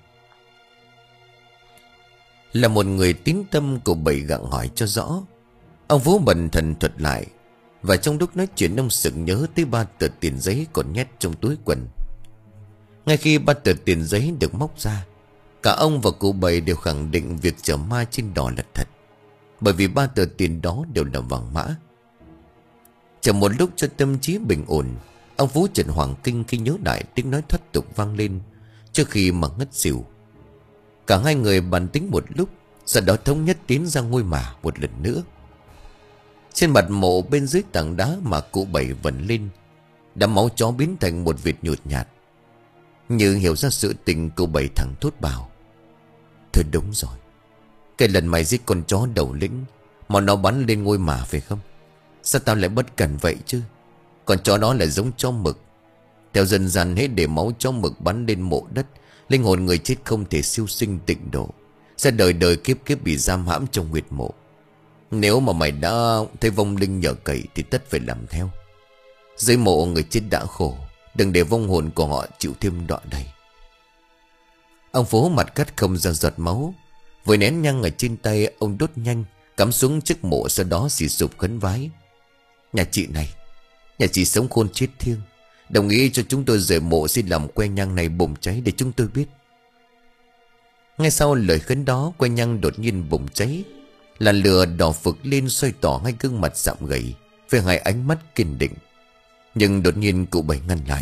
Là một người tín tâm, cụ Bảy gặng hỏi cho rõ. Ông Phú bần thần thuật lại, và trong lúc nói chuyện ông sực nhớ tới ba tờ tiền giấy còn nhét trong túi quần. Ngay khi ba tờ tiền giấy được móc ra, cả ông và cụ Bảy đều khẳng định việc chở ma trên đò là thật, bởi vì ba tờ tiền đó đều là vàng mã. Chờ một lúc cho tâm trí bình ổn, ông Phú chợt hoảng kinh khi nhớ lại tiếng nói thoát tục vang lên trước khi mà ngất xỉu. Cả hai người bàn tính một lúc, sau đó thống nhất tiến ra ngôi mả một lần nữa. Trên mặt mộ bên dưới tảng đá mà cụ Bảy vần lên, đám máu chó biến thành một vệt nhợt nhạt. Như hiểu ra sự tình, cụ Bảy thẳng thốt bảo: Thôi đúng rồi, cái lần mày giết con chó đầu lĩnh mà nó bắn lên ngôi mả phải không? Sao tao lại bất cẩn vậy chứ? Con chó đó là giống chó mực. Theo dân gian, hết để máu chó mực bắn lên mộ đất, linh hồn người chết không thể siêu sinh tịnh độ, sẽ đời đời kiếp kiếp bị giam hãm trong huyệt mộ. Nếu mà mày đã thấy vong linh nhờ cậy thì tất phải làm theo. Dưới mộ người chết đã khổ, đừng để vong hồn của họ chịu thêm đọa đầy. Ông Phố mặt cắt không ra giọt máu, với nén nhang ở trên tay ông đốt nhanh, cắm xuống trước mộ, sau đó xì sụp khấn vái: Nhà chị này, nhà chị sống khôn chết thiêng, đồng ý cho chúng tôi rời mộ, xin làm que nhang này bùng cháy để chúng tôi biết. Ngay sau lời khấn đó, que nhang đột nhiên bùng cháy, làn lửa đỏ phực lên soi tỏ hai gương mặt sạm gầy với hai ánh mắt kiên định. Nhưng đột nhiên cụ Bảy ngăn lại: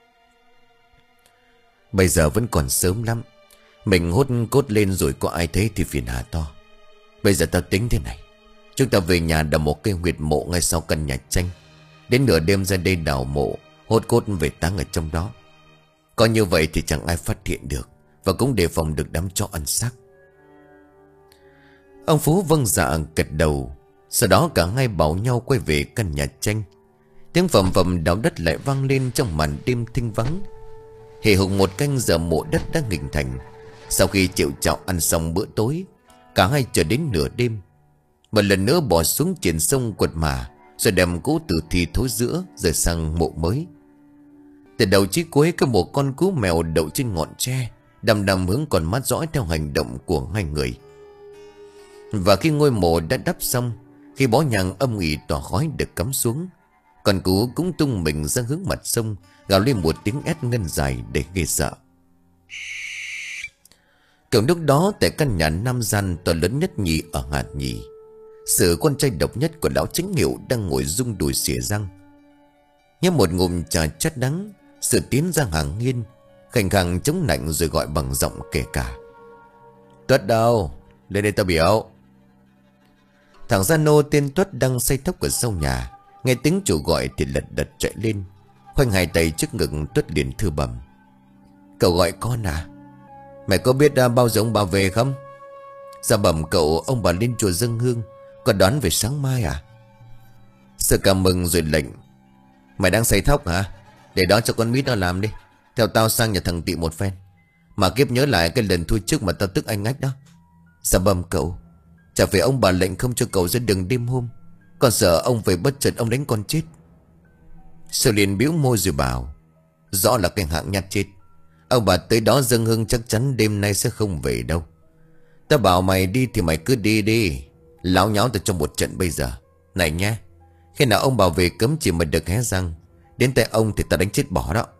Bây giờ vẫn còn sớm lắm, mình hốt cốt lên rồi có ai thấy thì phiền hà to. Bây giờ tao tính thế này, chúng ta về nhà đào một cây huyệt mộ ngay sau căn nhà tranh, đến nửa đêm ra đây đào mộ, hốt cốt về táng ở trong đó. Có như vậy thì chẳng ai phát hiện được, và cũng đề phòng được đám chó ăn xác. Ông Phú vâng dạ gật đầu. Sau đó cả hai bảo nhau quay về căn nhà tranh. Tiếng phầm phầm đào đất lại vang lên trong màn đêm thinh vắng. Hề hùng một canh giờ mộ đất đã hình thành. Sau khi chịu chạo ăn xong bữa tối, cả hai chờ đến nửa đêm, một lần nữa bỏ xuống triển sông quật mả, rồi đem cỗ tử thi thối rữa rời sang mộ mới. Từ đầu chí cuối có một con cú mèo đậu trên ngọn tre, đăm đăm hướng con mắt dõi theo hành động của hai người. Và khi ngôi mộ đã đắp xong, khi bó nhang âm ỉ tỏa khói được cắm xuống, con cú cũng tung mình ra hướng mặt sông, gào lên một tiếng ét ngân dài để ghê sợ. Kiểu lúc đó tại căn nhà nam gian to lớn nhất nhì ở Hạt Nhì, sự con trai độc nhất của lão chính hiệu đang ngồi rung đùi xỉa răng, nhấp một ngụm trà chát đắng. Sự tiến ra hàng nghiên, khành khàng chống lạnh rồi gọi bằng giọng kể cả: Tuất đâu? Lên đây tao biểu. Thằng gia nô tên Tuất đang xây thóc ở sau nhà, nghe tiếng chủ gọi thì lật đật chạy lên, khoanh hai tay trước ngực. Tuất liền thưa bẩm: Cậu gọi con à? Mày có biết uh, bao giờ ông bà về không? Dạ bẩm cậu, ông bà lên chùa dâng hương, còn đón về sáng mai à? Sự cảm mừng rồi lệnh: Mày đang xây thóc hả? Để đó cho con mít nó làm đi, theo tao sang nhà thằng Tị một phen. Mà kiếp nhớ lại cái lần thôi trước mà tao tức anh ách đó. Dạ bẩm cậu, chả phải ông bà lệnh không cho cậu ra đường đêm hôm, còn sợ ông về bất chợt ông đánh con chết. Sự liền bĩu môi rồi bảo: Rõ là cái hạng nhát chết. Ông bà tới đó dâng hương chắc chắn đêm nay sẽ không về đâu. Tao bảo mày đi thì mày cứ đi đi, láo nháo tao trong một trận bây giờ. Này nha, khi nào ông bảo về cấm chỉ mà được hé răng, đến tay ông thì tao đánh chết bỏ đó.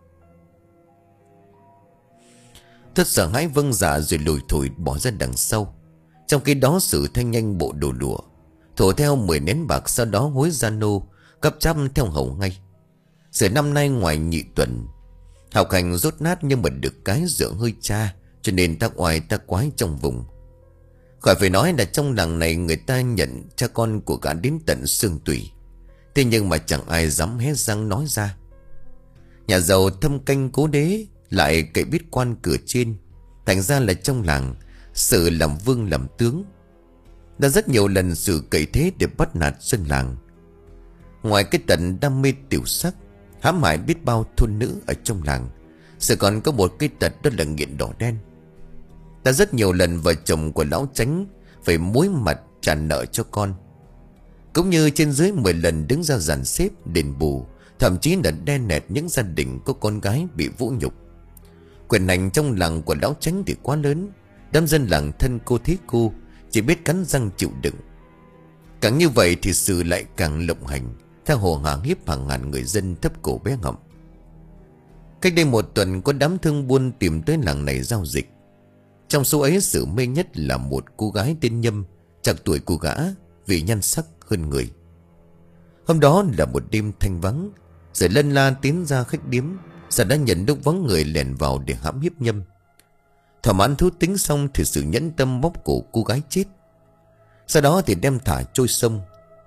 Thất sợ hãi vâng dạ rồi lùi thủi bỏ ra đằng sau. Trong khi đó Sử thanh nhanh bộ đồ lụa, thổ theo mười nén bạc, sau đó hối gia nô cấp chắp theo hầu ngay. Sử năm nay ngoài nhị tuần, học hành rốt nát nhưng mà được cái dựa hơi cha, cho nên ta oai ta quái trong vùng. Khỏi phải nói là trong làng này người ta nhận cha con của gã đến tận xương tủy. Thế nhưng mà chẳng ai dám hé răng nói ra. Nhà giàu thâm canh cố đế lại cậy biết quan cửa trên, thành ra là trong làng Sử làm vương làm tướng. Đã rất nhiều lần Sử cậy thế để bắt nạt dân làng. Ngoài cái tận đam mê tiểu sắc, hãm hại biết bao thôn nữ ở trong làng, Sử còn có một cái tật, đó là nghiện đỏ đen. Đã rất nhiều lần vợ chồng của lão Chánh phải muối mặt trả nợ cho con, cũng như trên dưới mười lần đứng ra dàn xếp đền bù, thậm chí là đen nẹt những gia đình có con gái bị vũ nhục. Quyền hành trong làng của lão Chánh thì quá lớn, đám dân làng thân cô thế cô chỉ biết cắn răng chịu đựng. Càng như vậy thì Sử lại càng lộng hành, theo hồ hả hiếp hàng ngàn người dân thấp cổ bé ngậm. Cách đây một tuần có đám thương buôn tìm tới làng này giao dịch. Trong số ấy Sử mê nhất là một cô gái tên Nhâm, chạc tuổi cô gã vì nhan sắc hơn người. Hôm đó là một đêm thanh vắng, Sử lân la tiến ra khách điếm, Sử đã nhận lúc vắng người lèn vào để hãm hiếp Nhâm. Thỏa mãn thú tính xong thì Sử nhẫn tâm bóp cổ cô gái chết, sau đó thì đem thả trôi sông.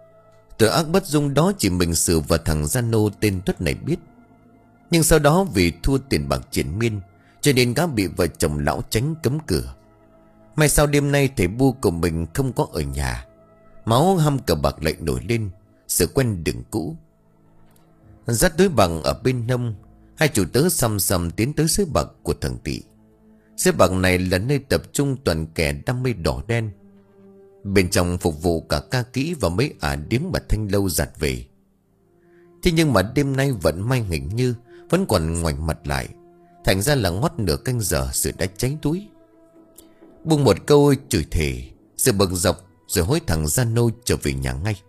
Tội ác bất dung đó chỉ mình Sự và thằng Giano tên Tuất này biết. Nhưng sau đó vì thua tiền bạc triển miên, cho nên gã bị vợ chồng lão Chánh cấm cửa. May sau đêm nay thầy Bu của mình không có ở nhà. Máu hăm cờ bạc lại nổi lên, sự quen đường cũ. Dắt túi bằng ở bên hông, hai chủ tớ xăm xăm tiến tới sới bạc của thằng Tị. Sới bạc này là nơi tập trung toàn kẻ đam mê đỏ đen. Bên trong phục vụ cả ca kỹ và mấy ả điếm mà Thanh Lâu giặt về. Thế nhưng mà đêm nay vẫn may hình như vẫn còn ngoảnh mặt lại. Thành ra là ngót nửa canh giờ Sự đã cháy túi. Buông một câu chửi thề, Sự bực dọc rồi hối thằng Giano trở về nhà ngay.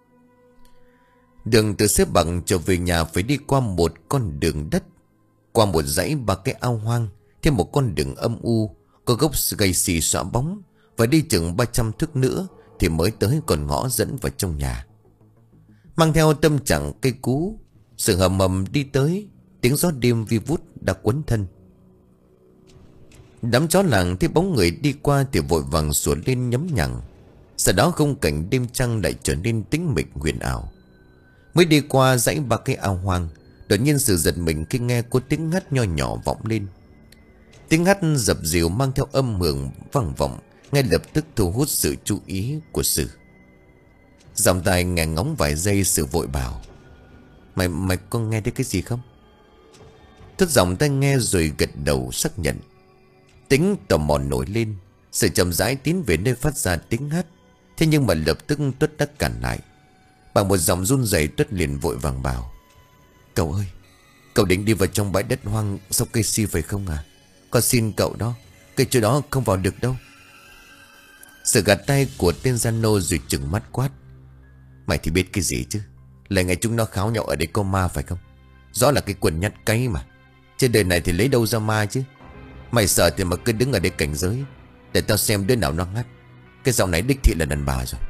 Đường từ xếp bằng trở về nhà phải đi qua một con đường đất, qua một dãy ba cái ao hoang, thêm một con đường âm u, có gốc cây xì xõa bóng, và đi chừng ba trăm thước nữa thì mới tới con ngõ dẫn vào trong nhà. Mang theo tâm trạng cây cú, Sự hầm hầm đi tới, tiếng gió đêm vi vút đã quấn thân. Đám chó làng thấy bóng người đi qua thì vội vàng sủa lên nhấm nhằng. Sau đó khung cảnh đêm trăng lại trở nên tĩnh mịch huyền ảo. Mới đi qua dãy ba cái ao hoang, đột nhiên Sự giật mình khi nghe có tiếng hát nho nhỏ vọng lên. Tiếng hát dập dìu mang theo âm hưởng vang vọng, ngay lập tức thu hút sự chú ý của Sự. Giọng tai nghe ngóng vài giây, Sự vội bảo: Mày mày có nghe thấy cái gì không? Thức giọng tai nghe rồi gật đầu xác nhận. Tính tò mò nổi lên, Sự chậm rãi tiến về nơi phát ra tiếng hát. Thế nhưng mà lập tức Tuất đã cản lại. Bằng một giọng run rẩy, Tuất liền vội vàng bảo: Cậu ơi, cậu định đi vào trong bãi đất hoang sau cây si phải không à? Con xin cậu đó, cây chỗ đó không vào được đâu. Sự gạt tay của tên Giano rồi trừng mắt quát: Mày thì biết cái gì chứ? Lại ngày chúng nó kháo nhau ở đây có ma phải không? Rõ là cái quần nhát cái mà. Trên đời này thì lấy đâu ra ma chứ? Mày sợ thì mà cứ đứng ở đây cảnh giới, để tao xem đứa nào nó ngắt. Cái giọng này đích thị là đàn bà rồi.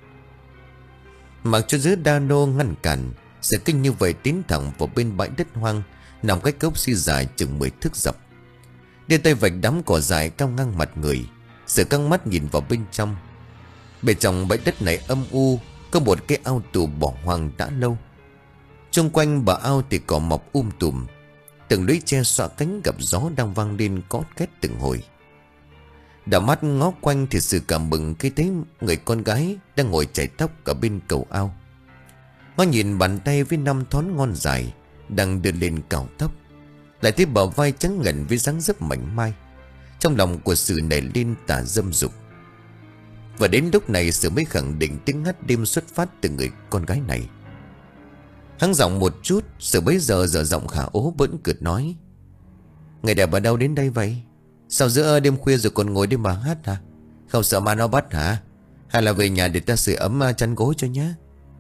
Mặc cho dưới Dano ngăn cản, Sự kinh như vậy tiến thẳng vào bên bãi đất hoang, nằm cách cốc xi dài chừng mười thước dọc. Đưa tay vạch đám cỏ dại cao ngang mặt người, Sự căng mắt nhìn vào bên trong. Bên trong bãi đất này âm u, có một cái ao tù bỏ hoang đã lâu. Xung quanh bờ ao thì cỏ mọc um tùm, từng lũy tre xõa cánh gặp gió đang vang lên cót két từng hồi. Đảo mắt ngó quanh thì Sự cảm mừng khi thấy người con gái đang ngồi chải tóc ở bên cầu ao. Ngó nhìn bàn tay với năm thón ngon dài đang đưa lên cào tóc, lại thấy bờ vai trắng ngần với dáng dấp mảnh mai. Trong lòng của Sự nảy lên tà dâm dục. Và đến lúc này Sự mới khẳng định tiếng hát đêm xuất phát từ người con gái này. Hắng giọng một chút, Sự bấy giờ dở giọng khả ố bỡn cợt nói: Người đẹp ở đâu đến đây vậy? Sao giữa đêm khuya rồi còn ngồi đây mà hát hả? Không sợ ma nó bắt hả? Hay là về nhà để ta sưởi ấm chăn gối cho nhé?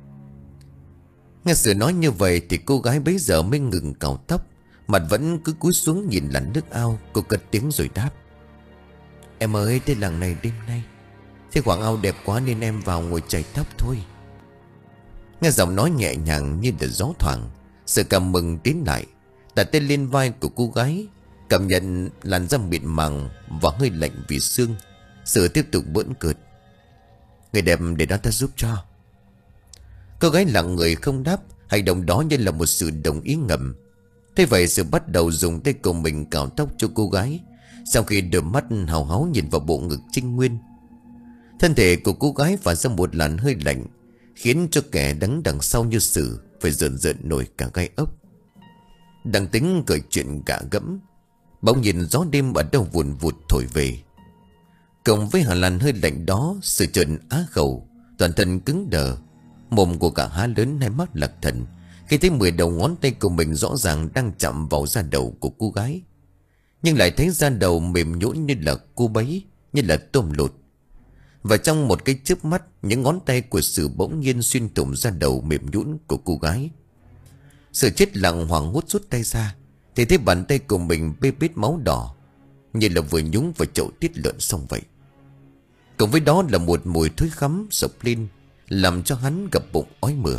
Nghe Sự nói như vậy thì cô gái bấy giờ mới ngừng cào tóc, mặt vẫn cứ cúi xuống nhìn làn nước ao. Cô cất tiếng rồi đáp: Em ơi, tới làng này đêm nay thấy khoảng ao đẹp quá nên em vào ngồi chải tóc thôi. Nghe giọng nói nhẹ nhàng như là gió thoảng, Sự cảm mừng tiến lại, đặt tay lên vai của cô gái, cảm nhận làn da mịn màng và hơi lạnh vì sương. Sự tiếp tục bỡn cợt: Người đẹp để đó ta giúp cho. Cô gái lặng người không đáp, hành động đó như là một sự đồng ý ngầm. Thế vậy Sự bắt đầu dùng tay của mình cào tóc cho cô gái, sau khi đôi mắt hào háo nhìn vào bộ ngực trinh nguyên. Thân thể của cô gái phả ra một làn hơi lạnh, khiến cho kẻ đứng đằng sau như Sự phải rợn rợn nổi cả gai ốc. Đang tính cởi chuyện gạ gẫm, bỗng nhìn gió đêm ở đâu vùn vụt thổi về. Cộng với hàn làn hơi lạnh đó, Sự trợn á khẩu, toàn thân cứng đờ. Mồm của cả há lớn, hai mắt lạc thần khi thấy mười đầu ngón tay của mình rõ ràng đang chạm vào da đầu của cô gái, nhưng lại thấy da đầu mềm nhũn như là cua bấy, như là tôm lột. Và trong một cái chớp mắt, những ngón tay của Sự bỗng nhiên xuyên thủng da đầu mềm nhũn của cô gái. Sự chết lặng hoảng hốt rút tay ra thì thấy bàn tay của mình bê bết máu đỏ, như là vừa nhúng vào chậu tiết lợn xong vậy. Cộng với đó là một mùi thối khắm sộc lên, làm cho hắn gặp bụng ói mửa,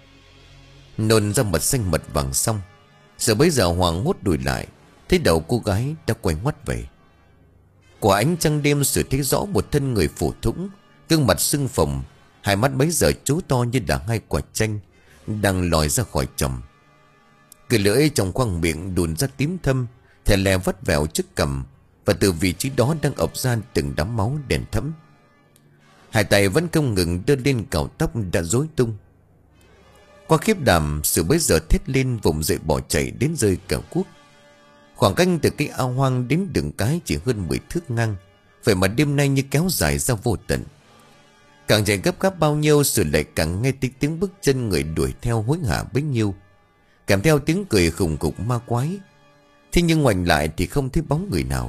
nôn ra mật xanh mật vàng xong. Sự bấy giờ hoảng hốt đùi lại, thấy đầu cô gái đã quay ngoắt về. Quả ánh trăng đêm Sự thấy rõ một thân người phổ thủng, gương mặt sưng phồng, Hai mắt bấy giờ trố to như là hai quả chanh đang lòi ra khỏi chồng. Cái lưỡi trong khoang miệng đùn ra tím thâm, thè lè vắt vẻo trước cằm, và từ vị trí đó đang ập ra từng đám máu đen thẫm. Hai tay vẫn không ngừng đưa lên cạo tóc đã rối tung. Qua khiếp đảm, sự bấy giờ thét lên vùng dậy bỏ chạy đến rơi cả cuốc. Khoảng cách từ cái ao hoang đến đường cái chỉ hơn mười thước ngang, vậy mà đêm nay như kéo dài ra vô tận. Càng chạy gấp gáp bao nhiêu, sự lại càng nghe tiếng tiếng bước chân người đuổi theo hối hả bấy nhiêu, kèm theo tiếng cười khùng khục ma quái. Thế nhưng ngoảnh lại thì không thấy bóng người nào.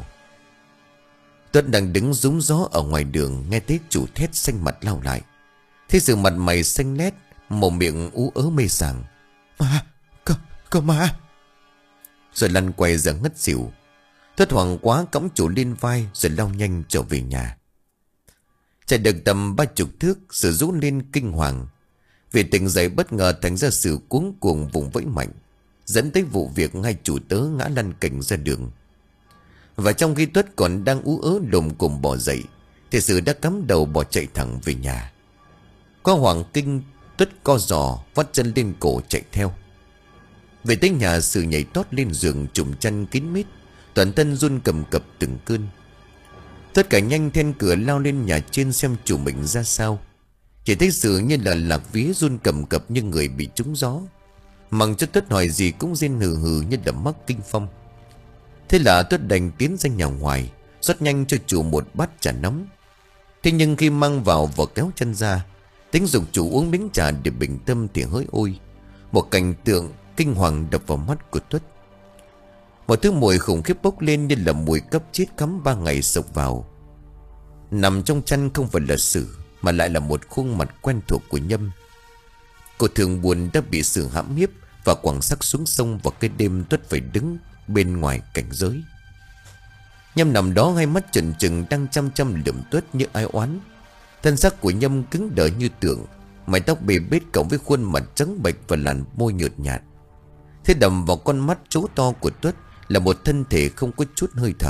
Tuấn đang đứng rúng gió ở ngoài đường, nghe thấy chủ thét xanh mặt lao lại. Thế sự mặt mày xanh lét, mồm miệng ú ớ mê sảng. Ma, có, có ma. Rồi lăn quay ra ngất xỉu. Thất hoàng quá cõng chủ lên vai rồi lao nhanh trở về nhà. Chạy được tầm ba chục thước, sự rú lên kinh hoàng. Vì tỉnh dậy bất ngờ thành ra sự cuống cuồng vùng vẫy mạnh, dẫn tới vụ việc hai chủ tớ ngã lăn cành ra đường. Và trong khi Tuất còn đang ú ớ lồm cồm bỏ dậy, thì sự đã cắm đầu bỏ chạy thẳng về nhà. Có hoàng kinh, Tuất co giò vắt chân lên cổ chạy theo. Về tới nhà, sự nhảy tót lên giường trùm chăn kín mít, toàn thân run cầm cập từng cơn. Tất cả nhanh then cửa lao lên nhà trên xem chủ mình ra sao. Chỉ thấy sự như là lạc vía run cầm cập như người bị trúng gió. Mặc cho Tuất hỏi gì cũng rên hừ hừ như là mắc kinh phong. Thế là Tuất đành tiến ra nhà ngoài, rót nhanh cho chủ một bát trà nóng. Thế nhưng khi mang vào và kéo chân ra, tính dục chủ uống miếng trà để bình tâm thì hỡi ôi, một cảnh tượng kinh hoàng đập vào mắt của Tuất. Một thứ mùi khủng khiếp bốc lên như là mùi cấp chết cắm ba ngày sộc vào. Nằm trong chăn không phải là Sử, mà lại là một khuôn mặt quen thuộc của Nhâm. Cô thường buồn đã bị Sử hãm hiếp và quẳng xác xuống sông vào cái đêm Tuất phải đứng bên ngoài cảnh giới. Nhâm nằm đó, hai mắt trừng trừng đang chăm chăm lườm Tuất như ai oán. Thân xác của Nhâm cứng đờ như tượng, mái tóc bê bết cộng với khuôn mặt trắng bệch và làn môi nhợt nhạt. Thế đầm vào con mắt trố to của Tuất là một thân thể không có chút hơi thở.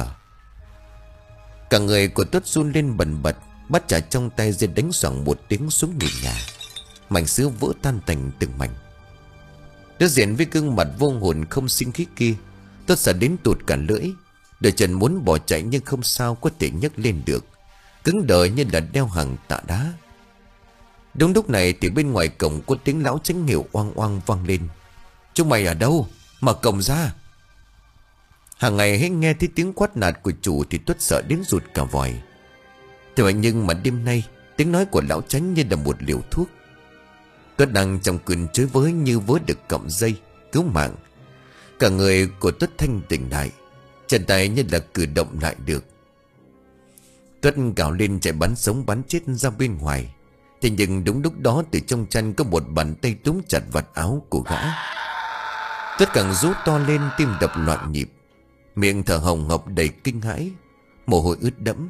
Cả người của Tuất run lên bần bật, bắt trà trong tay rồi đánh xoảng một tiếng xuống nền nhà. Mảnh sứ vỡ tan tành từng mảnh. Đối diện với gương mặt vô hồn không sinh khí kia, Tuất sợ đến tụt cả lưỡi. Đôi chân muốn bỏ chạy nhưng không sao có thể nhấc lên được, cứng đờ như là đeo hàng tạ đá. Đúng lúc này thì bên ngoài cổng có tiếng lão Tránh hiệu oang oang vang lên. Chúng mày ở đâu? Mở cổng ra. Hàng ngày hãy nghe thấy tiếng quát nạt của chủ thì Tuất sợ đến rụt cả vòi. Thế vậy nhưng mà đêm nay tiếng nói của lão Tránh như là một liều thuốc. Tuất đang trong cơn chới với như vớ được cọng dây cứu mạng. Cả người của Tuất thanh tỉnh lại, chân tay như là cử động lại được. Tuất gào lên chạy bắn sống bắn chết ra bên ngoài. Thế nhưng đúng lúc đó từ trong chăn có một bàn tay túm chặt vạt áo của gã. Tuất càng rú to lên, tim đập loạn nhịp, miệng thở hồng hộc đầy kinh hãi, mồ hôi ướt đẫm.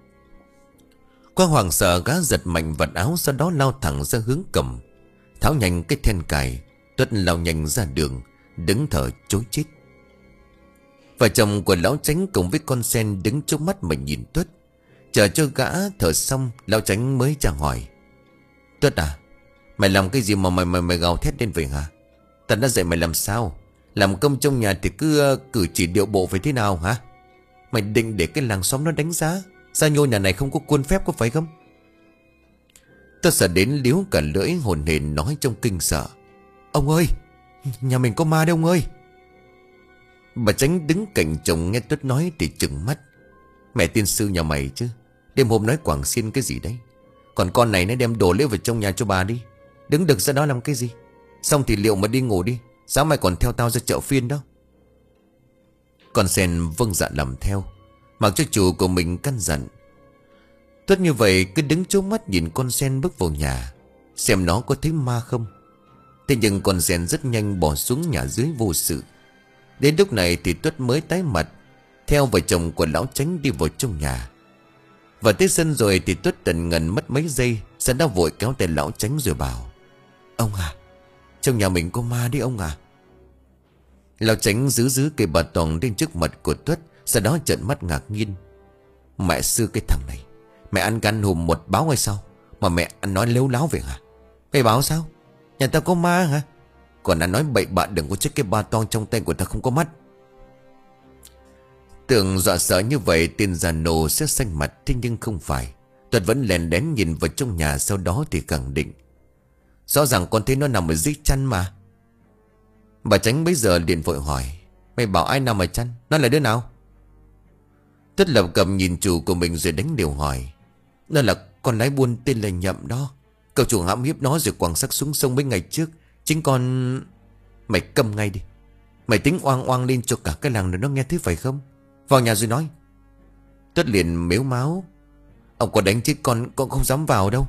Qua hoảng sợ, gã giật mạnh vạt áo, sau đó lao thẳng ra hướng cầm, tháo nhanh cái then cài. Tuất lao nhanh ra đường, đứng thở trối chết. Vợ chồng của lão Tránh cùng với con sen đứng trước mắt mình nhìn Tuất. Chờ cho gã thở xong, lão Tránh mới chàng hỏi: Tuất à, mày làm cái gì mà mày mày mày gào thét lên vậy hả? Ta đã dạy mày làm sao? Làm công trong nhà thì cứ uh, cử chỉ điệu bộ phải thế nào hả? Mày định để cái làng xóm nó đánh giá Gia Nhô nhà này không có khuôn phép có phải không? Tuất sợ đến liếu cả lưỡi, hồn hển nói trong kinh sợ: Ông ơi, nhà mình có ma đấy ông ơi. Bà Tránh đứng cạnh chồng nghe Tuất nói thì trừng mắt: Mẹ tiên sư nhà mày chứ, đêm hôm nói quảng xiên cái gì đấy? Còn con này nó đem đồ lễ vào trong nhà cho bà đi, đứng được ra đó làm cái gì? Xong thì liệu mà đi ngủ đi, sáng mai còn theo tao ra chợ phiên đó. Con sen vâng dạ làm theo, mặc cho chủ của mình căn dặn. Tuất như vậy cứ đứng chố mắt nhìn con sen bước vào nhà, xem nó có thấy ma không. Thế nhưng con sen rất nhanh bỏ xuống nhà dưới vô sự. Đến lúc này thì Tuất mới tái mặt, theo vợ chồng của lão Tránh đi vào trong nhà. Và tới sân rồi thì Tuất tần ngần mất mấy giây, sau đó vội kéo tay lão Tránh rồi bảo: Ông à, trong nhà mình có ma đấy ông à. Lão Tránh giữ giữ cây bà toàn lên trước mặt của Tuất, sau đó trợn mắt ngạc nhiên: Mẹ sư cái thằng này, mẹ ăn gan hùm một báo hay sao Mà mẹ ăn nói lếu láo về hả? Mày báo sao? Nhà tao có ma hả? Còn ăn nói bậy bạ đừng có trách cái ba toang trong tay của tao không có mắt. Tưởng dọa sợ như vậy tên già nô sẽ xanh mặt. Thế nhưng không phải. Tuật vẫn lén lén nhìn vào trong nhà. Sau đó thì khẳng định. Rõ ràng con thấy nó nằm ở dưới chăn mà. Bà Tránh bấy giờ liền vội hỏi. Mày bảo ai nằm ở chăn? Nó là đứa nào? Tất lập cầm nhìn chủ của mình rồi đánh điều hỏi. Nó là con lái buôn tên là Nhậm đó. Cậu chủ hãm hiếp nó rồi quẳng xác xuống sông mấy ngày trước. Chính con... Mày câm ngay đi. Mày tính oang oang lên cho cả cái làng này nó nghe thấy phải không? Vào nhà rồi nói. Tất liền mếu máo. Ông có đánh chết con, con không dám vào đâu.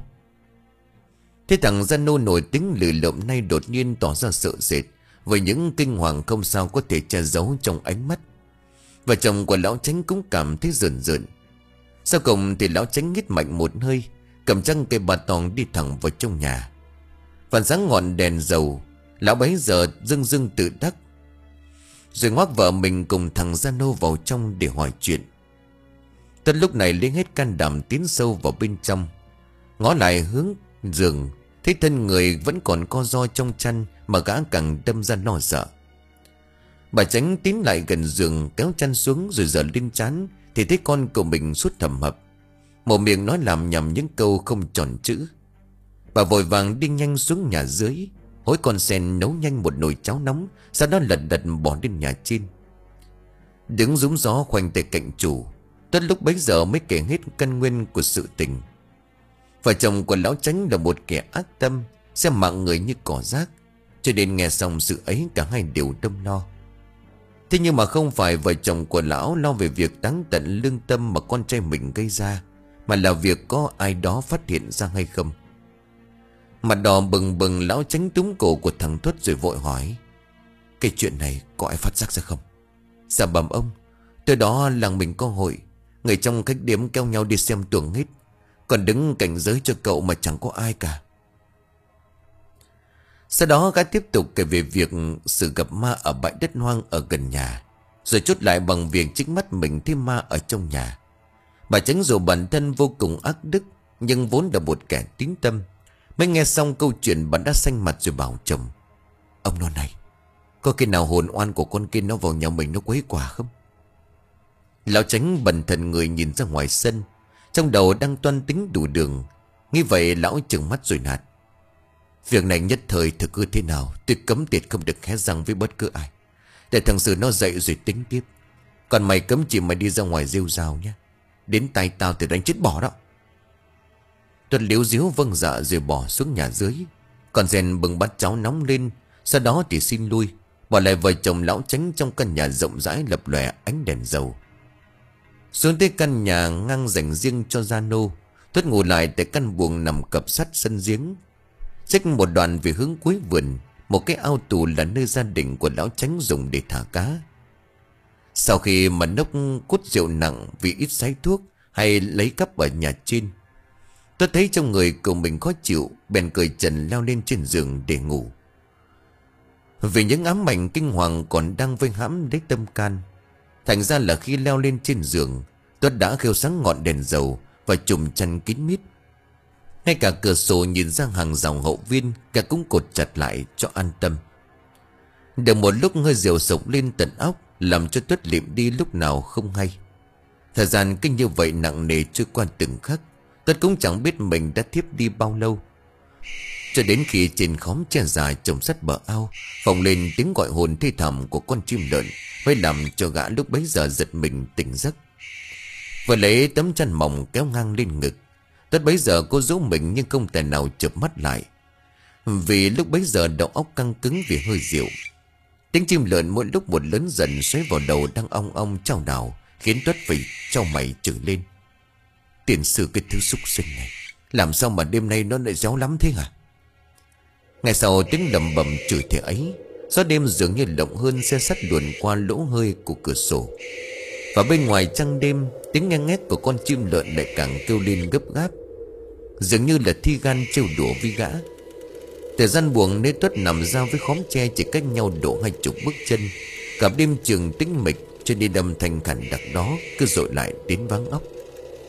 Thế thằng gia nô nổi tính lười lợm nay đột nhiên tỏ ra sợ sệt. Với những kinh hoàng không sao có thể che giấu trong ánh mắt. Và chồng của lão Chánh cũng cảm thấy rợn rợn. Sau cùng thì lão Chánh hít mạnh một hơi, cầm trăng cây bà tòng đi thẳng vào trong nhà. Phản sáng ngọn đèn dầu, lão bấy giờ dưng dưng tự đắc. Rồi ngoắc vợ mình cùng thằng gia nô vào trong để hỏi chuyện. Tất lúc này lấy hết can đảm tiến sâu vào bên trong. Ngó lại hướng giường, thấy thân người vẫn còn co ro trong chăn mà gã càng đâm ra lo sợ. Bà Tránh tiến lại gần giường kéo chăn xuống rồi giở lên trán thì thấy con của mình sút thầm hập. Một miệng nói làm nhầm những câu không tròn chữ. Bà vội vàng đi nhanh xuống nhà dưới, hối con sen nấu nhanh một nồi cháo nóng, sau đó lật đật bỏ lên nhà trên. Đứng rúm gió khoanh tay cạnh chủ, Tất lúc bấy giờ mới kể hết căn nguyên của sự tình. Vợ chồng của lão Chánh là một kẻ ác tâm, xem mạng người như cỏ rác, cho nên nghe xong sự ấy cả hai đều đâm lo. Thế nhưng mà không phải vợ chồng của lão lo về việc đáng tận lương tâm mà con trai mình gây ra, mà là việc có ai đó phát hiện ra hay không. Mặt đỏ bừng bừng, lão Chánh túm cổ của thằng Tuất rồi vội hỏi: cái chuyện này có ai phát giác ra không? Dạ bẩm ông, tới đó làng mình có hội, người trong khách điếm kéo nhau đi xem tuồng hết, còn đứng cảnh giới cho cậu mà chẳng có ai cả. Sau đó gã tiếp tục kể về việc sự gặp ma ở bãi đất hoang ở gần nhà, rồi chốt lại bằng việc chính mắt mình thấy ma ở trong nhà. Bà Chánh dù bản thân vô cùng ác đức, nhưng vốn là một kẻ tín tâm. Mới nghe xong câu chuyện bà đã xanh mặt rồi bảo chồng: ông nói này, có khi nào hồn oan của con kia nó vào nhà mình nó quấy quả không? Lão Chánh bần thần người nhìn ra ngoài sân, trong đầu đang toan tính đủ đường. Nghĩ vậy lão trừng mắt rồi nạt: việc này nhất thời thực hư thế nào, tôi cấm tiệt không được hé răng với bất cứ ai, để thằng Sử nó dậy rồi tính tiếp. Còn mày cấm chỉ mày đi ra ngoài rêu rao nhé, đến tay tao thì đánh chết bỏ đó. Tuấn liếu díu vâng dạ rồi bỏ xuống nhà dưới. Còn rèn bừng bát cháo nóng lên, sau đó thì xin lui, bỏ lại vợ chồng lão Chánh trong căn nhà rộng rãi lập lòe ánh đèn dầu. Xuống tới căn nhà ngang dành riêng cho gia nô, Tuấn ngủ lại tại căn buồng nằm cập sát sân giếng. Xích một đoạn về hướng cuối vườn, một cái ao tù là nơi gia đình của lão Chánh dùng để thả cá. Sau khi mà nốc cút rượu nặng vì ít sái thuốc hay lấy cắp ở nhà trên, tôi thấy trong người của mình khó chịu, bèn cười trần leo lên trên giường để ngủ. Vì những ám ảnh kinh hoàng còn đang vây hãm lấy tâm can, thành ra là khi leo lên trên giường, tôi đã khêu sáng ngọn đèn dầu và trùm chăn kín mít. Ngay cả cửa sổ nhìn ra hàng rào hậu viên cả cũng cột chặt lại cho an tâm. Được một lúc hơi rượu sộc lên tận óc, làm cho Tuất liệm đi lúc nào không hay. Thời gian kinh như vậy nặng nề trôi qua từng khắc, Tuất cũng chẳng biết mình đã thiếp đi bao lâu. Cho đến khi trên khóm tre dài trồng sắt bờ ao vọng lên tiếng gọi hồn thê thảm của con chim lợn, mới làm cho gã lúc bấy giờ giật mình tỉnh giấc. Vừa lấy tấm chăn mỏng kéo ngang lên ngực, Tuất bấy giờ cô giấu mình nhưng không thể nào chợp mắt lại, vì lúc bấy giờ đầu óc căng cứng vì hơi rượu. Tiếng chim lợn mỗi lúc một lớn dần xoáy vào đầu đang ong ong chao đảo, khiến Tuất phải chau mày chửi lên: tiền sư cái thứ súc sinh này, làm sao mà đêm nay nó lại réo lắm thế hả? Ngay sau tiếng lầm bầm chửi thế ấy, gió đêm dường như lộng hơn xe sắt luồn qua lỗ hơi của cửa sổ. Và bên ngoài trăng đêm, tiếng nghe ngét của con chim lợn lại càng kêu lên gấp gáp, dường như là thi gan trêu đùa với gã. Thời gian buồng nơi Tuất nằm ra với khóm tre chỉ cách nhau độ hai chục bước chân. Cả đêm trường tĩnh mịch, cho nên âm thanh khản đặc đó cứ dội lại đến váng óc.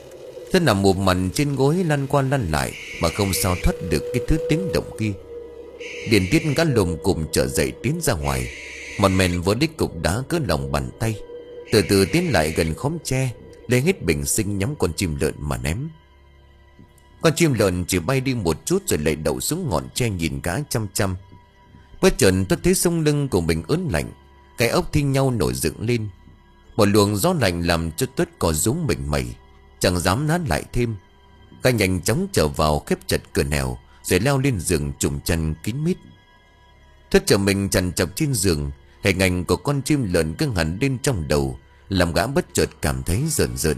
Tuất nằm một mặt trên gối lăn qua lăn lại mà không sao thoát được cái thứ tiếng động kia. Điền Tiết gã lồm cùm trở dậy tiến ra ngoài. Một men với đích cục đá cỡ lòng bàn tay, từ từ tiến lại gần khóm tre, lấy hết bình sinh nhắm con chim lợn mà ném. Con chim lợn chỉ bay đi một chút rồi lại đậu xuống ngọn tre nhìn gã chăm chăm. Bất chợt Tuất thấy sống lưng của mình ớn lạnh, cái ốc thi nhau nổi dựng lên. Một luồng gió lạnh làm cho Tuất cò rúm mình mẩy, chẳng dám nán lại thêm. Gã nhanh chóng trở vào khép chặt cửa nẻo, rồi leo lên giường trùm chăn kín mít. Tuất trở mình chằn chọc trên giường, hình ảnh của con chim lợn cứ hẳn lên trong đầu, làm gã bất chợt cảm thấy rợn rợn.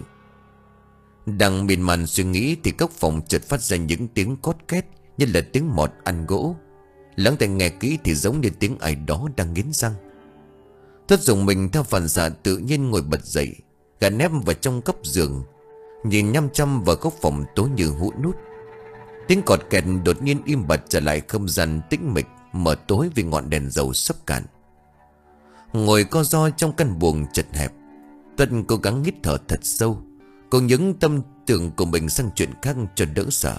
Đang miên man suy nghĩ thì góc phòng chợt phát ra những tiếng cót két như là tiếng mọt ăn gỗ. Lắng tai nghe kỹ thì giống như tiếng ai đó đang nghiến răng. Tuất dùng mình theo phản xạ tự nhiên ngồi bật dậy, gã nép vào trong góc giường, nhìn nhăm chăm vào góc phòng tối như hũ nút. Tiếng cọt kẹt đột nhiên im bặt trở lại không gian tĩnh mịch mờ tối vì ngọn đèn dầu sắp cạn. Ngồi co ro trong căn buồng chật hẹp, Tuấn cố gắng hít thở thật sâu, cố những tâm tưởng của mình sang chuyện khác cho đỡ sợ.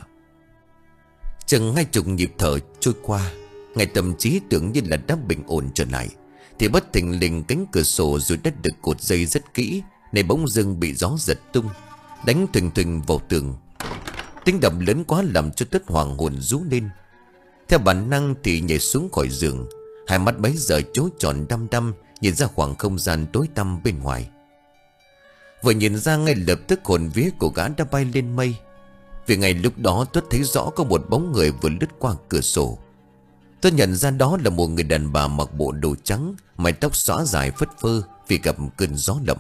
Chừng hai chục nhịp thở trôi qua, ngay tâm trí tưởng như là đã bình ổn trở lại, thì bất thình lình cánh cửa sổ rồi đất được cột dây rất kỹ này bỗng dưng bị gió giật tung, đánh thình thình vào tường. Tiếng động lớn quá làm cho Tuất hoàng hồn rú lên. Theo bản năng thì nhảy xuống khỏi giường, hai mắt bấy giờ chố tròn đăm đăm nhìn ra khoảng không gian tối tăm bên ngoài. Vừa nhìn ra ngay lập tức hồn vía của gã đã bay lên mây, vì ngay lúc đó Tuất thấy rõ có một bóng người vừa lướt qua cửa sổ. Tôi nhận ra đó là một người đàn bà mặc bộ đồ trắng, mái tóc xõa dài phất phơ vì gặp cơn gió lộng.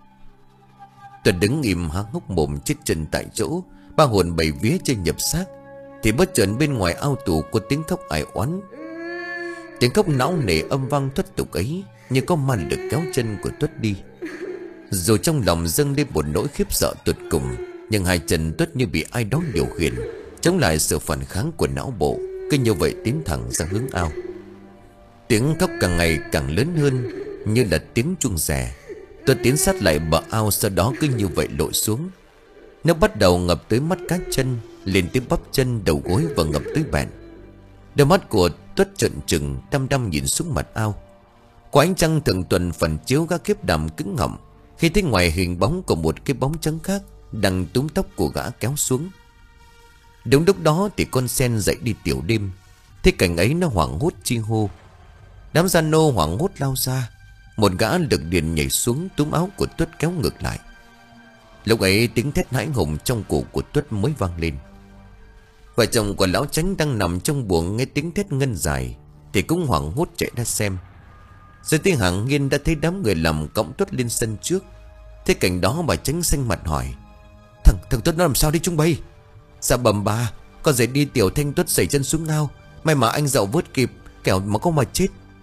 Tôi đứng im há hốc mồm chết chân tại chỗ, ba hồn bảy vía chưa nhập xác, thì bất chợt bên ngoài ao tù có tiếng khóc ai oán. Tiếng khóc não nề âm vang thất tục ấy như có ma lực kéo chân của Tuất đi. Dù trong lòng dâng lên một nỗi khiếp sợ tuyệt cùng, nhưng hai chân Tuất như bị ai đó điều khiển, chống lại sự phản kháng của não bộ, cứ như vậy tiến thẳng ra hướng ao. Tiếng khóc càng ngày càng lớn hơn, như là tiếng chuông rè. Tuất tiến sát lại bờ ao, sau đó cứ như vậy lội xuống. Nó bắt đầu ngập tới mắt cá chân, lên tới bắp chân, đầu gối và ngập tới bẹn. Đôi mắt của Tuất trợn trừng, đăm đăm nhìn xuống mặt ao. Có ánh trăng thường tuần phần chiếu gã khiếp đảm cứng ngậm khi thấy ngoài hình bóng của một cái bóng trắng khác đang túm tóc của gã kéo xuống. Đúng lúc đó thì con sen dậy đi tiểu đêm, thấy cảnh ấy nó hoảng hốt chi hô. Đám gian nô hoảng hốt lao ra, một gã lực điền nhảy xuống túm áo của Tuất kéo ngược lại. Lúc ấy tiếng thét hãi hùng trong cổ của Tuất mới vang lên. Vợ chồng của lão Chánh đang nằm trong buồng nghe tiếng thét ngân dài thì cũng hoảng hốt chạy ra xem. Rồi tiếng hàng nghiên đã thấy đám người làm cõng Tuất lên sân trước. Thế cảnh đó bà Chánh xanh mặt hỏi: Thằng thằng Tuất nó làm sao đi chúng bay? Dạ bẩm bà, con dậy đi tiểu thanh Tuất xảy chân xuống ao, may mà anh dậu vớt kịp, kẻo mà có mà chết.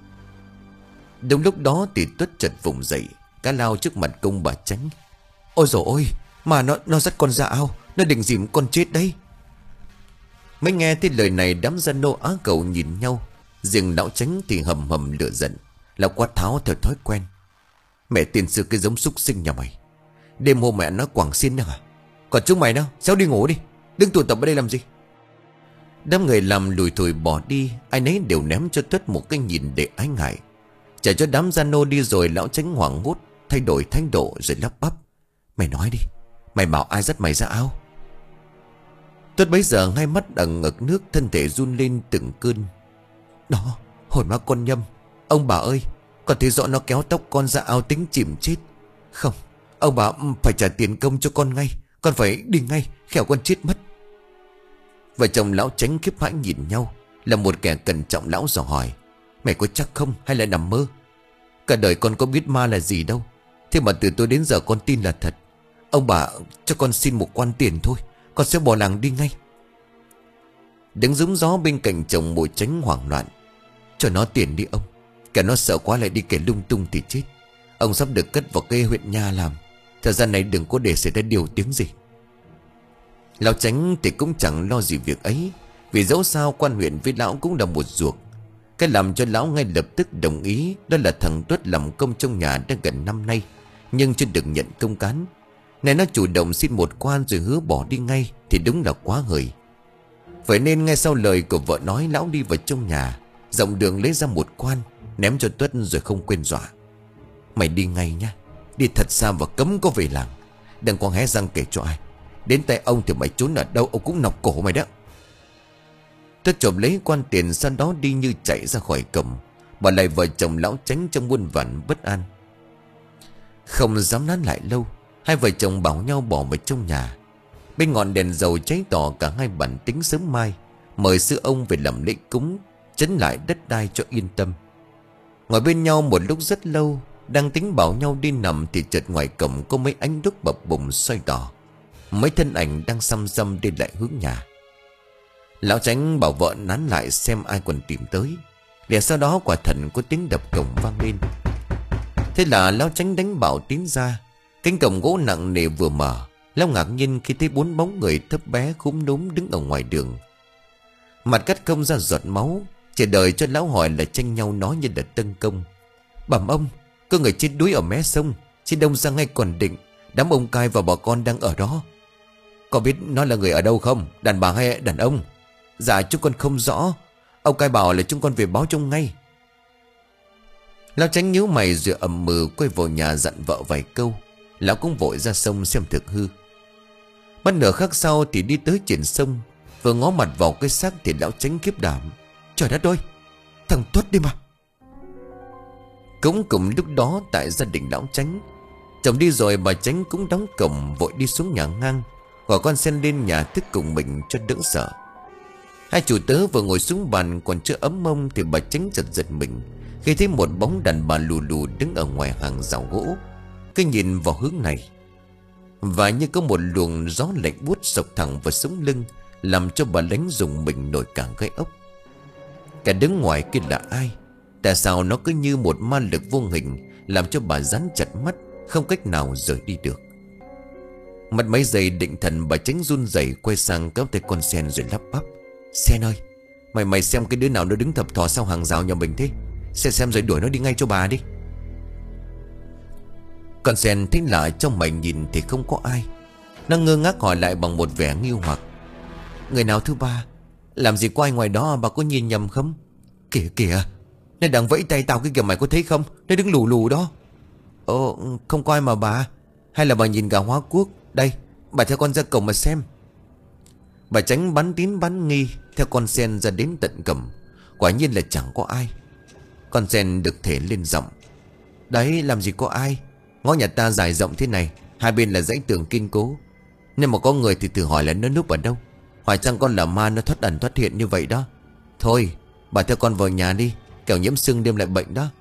Đúng lúc đó thì Tuất chợt vùng dậy, cá lao trước mặt công bà Chánh. Ôi dồi ôi, mà nó nó dắt con ra ao, nó định dìm con chết đấy. Mới nghe thấy lời này đám gian nô á cầu nhìn nhau. Riêng lão Chánh thì hầm hầm lửa giận, lão quát tháo theo thói quen: Mẹ tiền sư cái giống súc sinh nhà mày, đêm hôm mẹ nó quảng xin à? Còn chúng mày đâu, sao đi ngủ đi, đừng tụ tập ở đây làm gì? Đám người làm lùi thủi bỏ đi, ai nấy đều ném cho Tuất một cái nhìn để ái ngại. Trả cho đám gian nô đi rồi, lão Chánh hoảng hốt thay đổi thái độ rồi lắp bắp: Mày nói đi, mày bảo ai dắt mày ra ao? Tuất bấy giờ hai mắt ẩn ngực nước, thân thể run lên từng cơn. Đó, hồn ma con nhâm. Ông bà ơi, con thấy rõ nó kéo tóc con ra ao tính chìm chết. Không, ông bà phải trả tiền công cho con ngay, con phải đi ngay, khéo con chết mất. Vợ chồng lão Chánh khiếp hãi nhìn nhau. Là một kẻ cẩn trọng, lão dò hỏi: Mày có chắc không hay là nằm mơ? Cả đời con có biết ma là gì đâu, thế mà từ tôi đến giờ con tin là thật. Ông bà cho con xin một quan tiền thôi, con sẽ bỏ làng đi ngay. Đứng rúng gió bên cạnh chồng mùi Chánh hoảng loạn: Cho nó tiền đi ông, kẻ nó sợ quá lại đi kể lung tung thì chết. Ông sắp được cất vào cây huyện nha làm, thời gian này đừng có để xảy ra điều tiếng gì. Lão Chánh thì cũng chẳng lo gì việc ấy, vì dẫu sao quan huyện với lão cũng là một ruột. Cái làm cho lão ngay lập tức đồng ý đó là thằng Tuất làm công trong nhà đã gần năm nay, nhưng chưa được nhận công cán. Này nó chủ động xin một quan rồi hứa bỏ đi ngay thì đúng là quá hời. Vậy nên nghe sau lời của vợ nói, lão đi vào trong nhà, rộng đường lấy ra một quan, ném cho Tuất rồi không quên dọa: "Mày đi ngay nhá, đi thật xa và cấm có về làng. Đừng có hé răng kể cho ai. Đến tay ông thì mày trốn ở đâu ông cũng nọc cổ mày đó." Tuất chộp lấy quan tiền, sau đó đi như chạy ra khỏi cổng, bỏ lại vợ chồng lão Chánh trong muôn vàn bất an. Không dám nán lại lâu, hai vợ chồng bảo nhau bỏ vào trong nhà. Bên ngọn đèn dầu cháy tỏ, cả hai bản tính sớm mai mời sư ông về làm lễ cúng, trấn lại đất đai cho yên tâm. Ngồi bên nhau một lúc rất lâu, đang tính bảo nhau đi nằm thì chợt ngoài cổng có mấy ánh đuốc bập bùng xoay tỏ. Mấy thân ảnh đang xăm xăm đi lại hướng nhà. Lão Chánh bảo vợ nán lại xem ai còn tìm tới. Liền sau đó quả thần có tiếng đập cổng vang lên. Thế là lão Chánh đánh bảo tiến ra. Cánh cổng gỗ nặng nề vừa mở, lão ngạc nhiên khi thấy bốn bóng người thấp bé khúm núm đứng ở ngoài đường. Mặt cắt không ra giọt máu, chỉ đợi cho lão hỏi là tranh nhau nói như là tấn công: "Bẩm ông, có người chết đuối ở mé sông, xin đông ra ngay còn định. Đám ông cai và bà con đang ở đó." "Có biết nó là người ở đâu không? Đàn bà hay đàn ông?" "Dạ chúng con không rõ. Ông cai bảo là chúng con về báo trông ngay." Lão Chánh nhíu mày rồi ầm mừ quay vào nhà dặn vợ vài câu. Lão cũng vội ra sông xem thực hư. Bắt nửa khắc sau thì đi tới trên sông, vừa ngó mặt vào cái xác thì lão Chánh khiếp đảm: "Trời đất ơi, thằng Tuất đi mà!" Cũng cùng lúc đó tại gia đình lão Chánh, chồng đi rồi bà Chánh cũng đóng cổng vội đi xuống nhà ngang, gọi con sen lên nhà thức cùng mình cho đỡ sợ. Hai chủ tớ vừa ngồi xuống bàn còn chưa ấm mông thì bà Chánh giật giật mình khi thấy một bóng đàn bà lù lù đứng ở ngoài hàng rào gỗ, cứ nhìn vào hướng này. Và như có một luồng gió lạnh buốt sộc thẳng vào sống lưng, làm cho bà Lánh dùng mình nổi cả gai ốc. Cả đứng ngoài kia là ai? Tại sao nó cứ như một ma lực vô hình, làm cho bà dán chặt mắt, không cách nào rời đi được. Mất mấy giây định thần, bà Chánh run rẩy quay sang kéo tay con Sen rồi lắp bắp: "Sen ơi, mày mày xem cái đứa nào nó đứng thập thò sau hàng rào nhà mình thế. Xem xem rồi đuổi nó đi ngay cho bà đi." Con Sen thấy lạ trong mày nhìn thì không có ai. Nó ngơ ngác hỏi lại bằng một vẻ nghi hoặc: "Người nào thứ ba? Làm gì có ai ngoài đó, bà có nhìn nhầm không?" "Kìa kìa, nó đang vẫy tay tao cái kìa, mày có thấy không? Nó đứng lù lù đó." "Ồ, không có ai mà bà. Hay là bà nhìn gà hóa quốc? Đây, bà theo con ra cổng mà xem." Bà Chánh bắn tín bắn nghi theo con Sen ra đến tận cổng. Quả nhiên là chẳng có ai. Con Sen được thể lên giọng: "Đấy, làm gì có ai. Ngõ nhà ta dài rộng thế này, hai bên là dãy tường kiên cố. Nếu mà có người thì thử hỏi là nó núp ở đâu. Hỏi chăng con là ma nó thoát ẩn thoát hiện như vậy đó. Thôi, bà theo con vào nhà đi, kẻo nhiễm sưng đêm lại bệnh đó."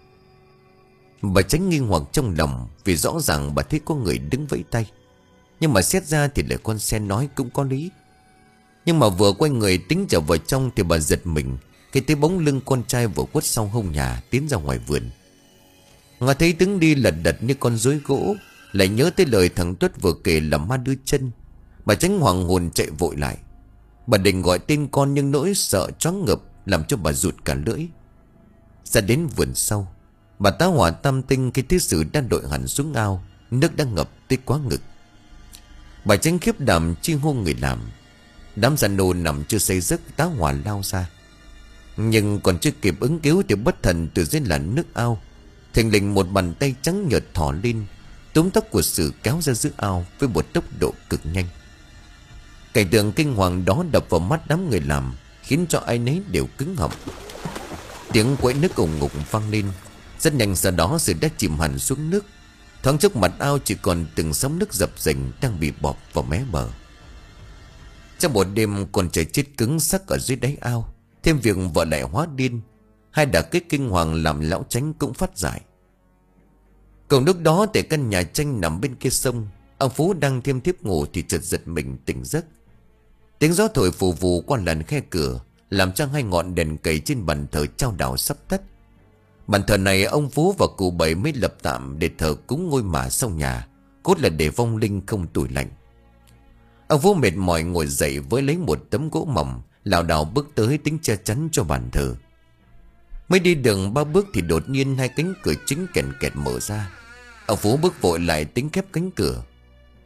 Bà Chánh nghi hoặc trong lòng, vì rõ ràng bà thấy có người đứng vẫy tay. Nhưng mà xét ra thì lời con Sen nói cũng có lý. Nhưng mà vừa quay người tính trở vào trong thì bà giật mình khi thấy bóng lưng con trai vừa quất sau hông nhà tiến ra ngoài vườn. Ngà thấy đứng đi lật đật như con rối gỗ, lại nhớ tới lời thằng Tuất vừa kể là ma đưa chân. Bà Chánh hoàng hồn chạy vội lại. Bà định gọi tên con nhưng nỗi sợ choáng ngợp làm cho bà rụt cả lưỡi. Ra đến vườn sau, bà tá hỏa tam tinh khi thấy Sử đang đội hẳn xuống ao, nước đang ngập tới quá ngực. Bà Chánh khiếp đảm chi hô người làm. Đám già nô nằm chưa say giấc tá hỏa lao ra. Nhưng còn chưa kịp ứng cứu thì bất thần từ dưới làn nước ao, thình lình một bàn tay trắng nhợt thò lên, túm tóc của Sử kéo ra giữa ao với một tốc độ cực nhanh. Cảnh tượng kinh hoàng đó đập vào mắt đám người làm, khiến cho ai nấy đều cứng họng. Tiếng quẫy nước ủng ngục vang lên. Rất nhanh sau đó Sử đã chìm hẳn xuống nước. Thoáng chốc mặt ao chỉ còn từng sóng nước dập dềnh đang bị bọt vào mé bờ. Trong một đêm còn trời chết cứng sắc ở dưới đáy ao, thêm việc vợ lại hóa điên, hai đả kích kinh hoàng làm lão Chánh cũng phát dại. Cùng lúc đó tại căn nhà tranh nằm bên kia sông, ông Phú đang thiêm thiếp ngủ thì chợt giật mình tỉnh giấc. Tiếng gió thổi phù phù qua làn khe cửa, làm cho hai ngọn đèn cầy trên bàn thờ chao đảo sắp tắt. Bàn thờ này ông Phú và cụ Bảy mới lập tạm để thờ cúng ngôi mả sau nhà, cốt là để vong linh không tủi lạnh. Ông Phú mệt mỏi ngồi dậy với lấy một tấm gỗ mỏng, lảo đảo bước tới tính che chắn cho bàn thờ. Mới đi đường ba bước thì đột nhiên hai cánh cửa chính kèn kẹt mở ra. Ông Phú bước vội lại tính khép cánh cửa.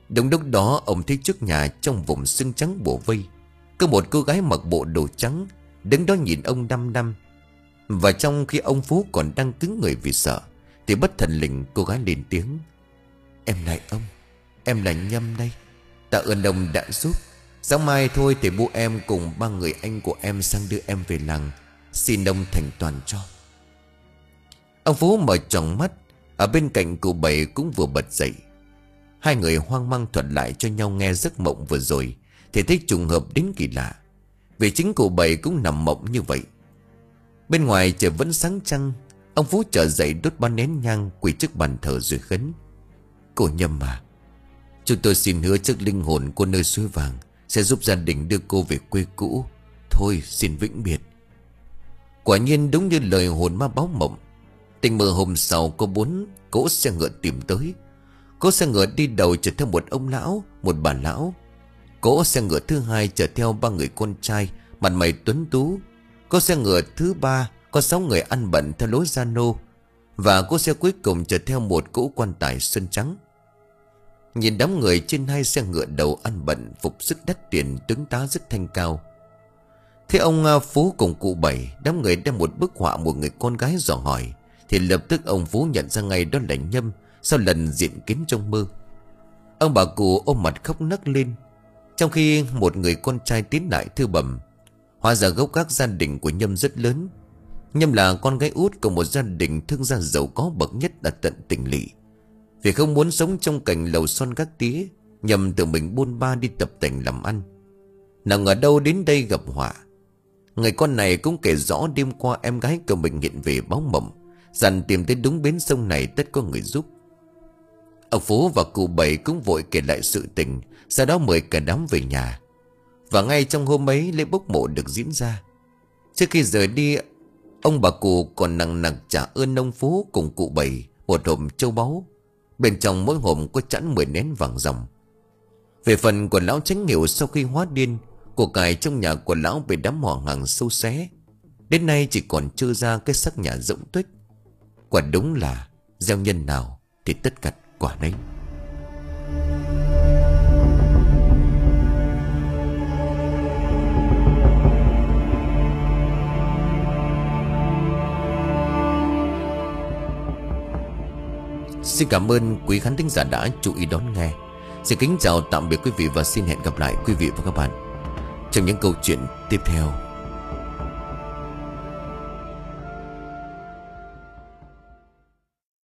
Đúng lúc đó ông thấy trước nhà trong vùng sương trắng bủa vây có một cô gái mặc bộ đồ trắng đứng đó nhìn ông đăm đăm. Và trong khi ông Phú còn đang cứng người vì sợ thì bất thần lình cô gái lên tiếng: "Em lại ông, em là Nhâm đây. Tạ ơn ông đã giúp. Sáng mai thôi thì bố em cùng ba người anh của em sang đưa em về làng. Xin ông thành toàn cho." Ông Phú mở tròn mắt. Ở bên cạnh cụ Bảy cũng vừa bật dậy. Hai người hoang mang thuật lại cho nhau nghe giấc mộng vừa rồi thì thấy trùng hợp đến kỳ lạ, vì chính cụ Bảy cũng nằm mộng như vậy. Bên ngoài trời vẫn sáng trăng. Ông Phú trở dậy đốt ba nén nhang, quỳ trước bàn thờ rồi khấn: "Cô Nhâm à, chúng tôi xin hứa trước linh hồn cô nơi suối vàng sẽ giúp gia đình đưa cô về quê cũ. Thôi xin vĩnh biệt." Quả nhiên đúng như lời hồn ma báo mộng. Tình mơ hôm sau có bốn cỗ xe ngựa tìm tới. Cỗ xe ngựa đi đầu chở theo một ông lão, một bà lão. Cỗ xe ngựa thứ hai chở theo ba người con trai mặt mày tuấn tú. Cỗ xe ngựa thứ ba có sáu người ăn bận theo lối gia nô. Và cỗ xe cuối cùng chở theo một cỗ quan tài sơn trắng. Nhìn đám người trên hai xe ngựa đầu ăn bận phục sức đắt tiền, tướng tá rất thanh cao. Thế ông Phú cùng cụ Bảy, đám người đem một bức họa một người con gái dò hỏi thì lập tức ông Phú nhận ra ngay đó là Nhâm sau lần diện kiến trong mơ. Ông bà cụ ôm mặt khóc nấc lên, trong khi một người con trai tiến lại thưa bẩm: "Hóa ra gốc gác gia đình của Nhâm rất lớn. Nhâm là con gái út của một gia đình thương gia giàu có bậc nhất ở tận tỉnh lỵ. Vì không muốn sống trong cảnh lầu son gác tía, Nhâm tự mình buôn ba đi tập tành làm ăn. Nào ngờ đâu đến đây gặp họa. Người con này cũng kể rõ đêm qua em gái của mình hiện về báo mộng, dặn tìm tới đúng bến sông này tất có người giúp." Ông Phú và cụ Bảy cũng vội kể lại sự tình, sau đó mời cả đám về nhà. Và ngay trong hôm ấy lễ bốc mộ được diễn ra. Trước khi rời đi, ông bà cụ còn nặng nặc trả ơn ông Phú cùng cụ Bảy một hộp châu báu. Bên trong mỗi hộp có chẵn mười nén vàng ròng. Về phần của lão Chánh Nghỉu, sau khi hóa điên, của cải trong nhà của lão bị đám họ hàng sâu xé. Đến nay chỉ còn trơ ra cái xác nhà rỗng tuếch. Quả đúng là gieo nhân nào thì tất gặt quả nấy. Xin cảm ơn quý khán thính giả đã chú ý đón nghe. Xin kính chào tạm biệt quý vị và xin hẹn gặp lại quý vị và các bạn trong những câu chuyện tiếp theo.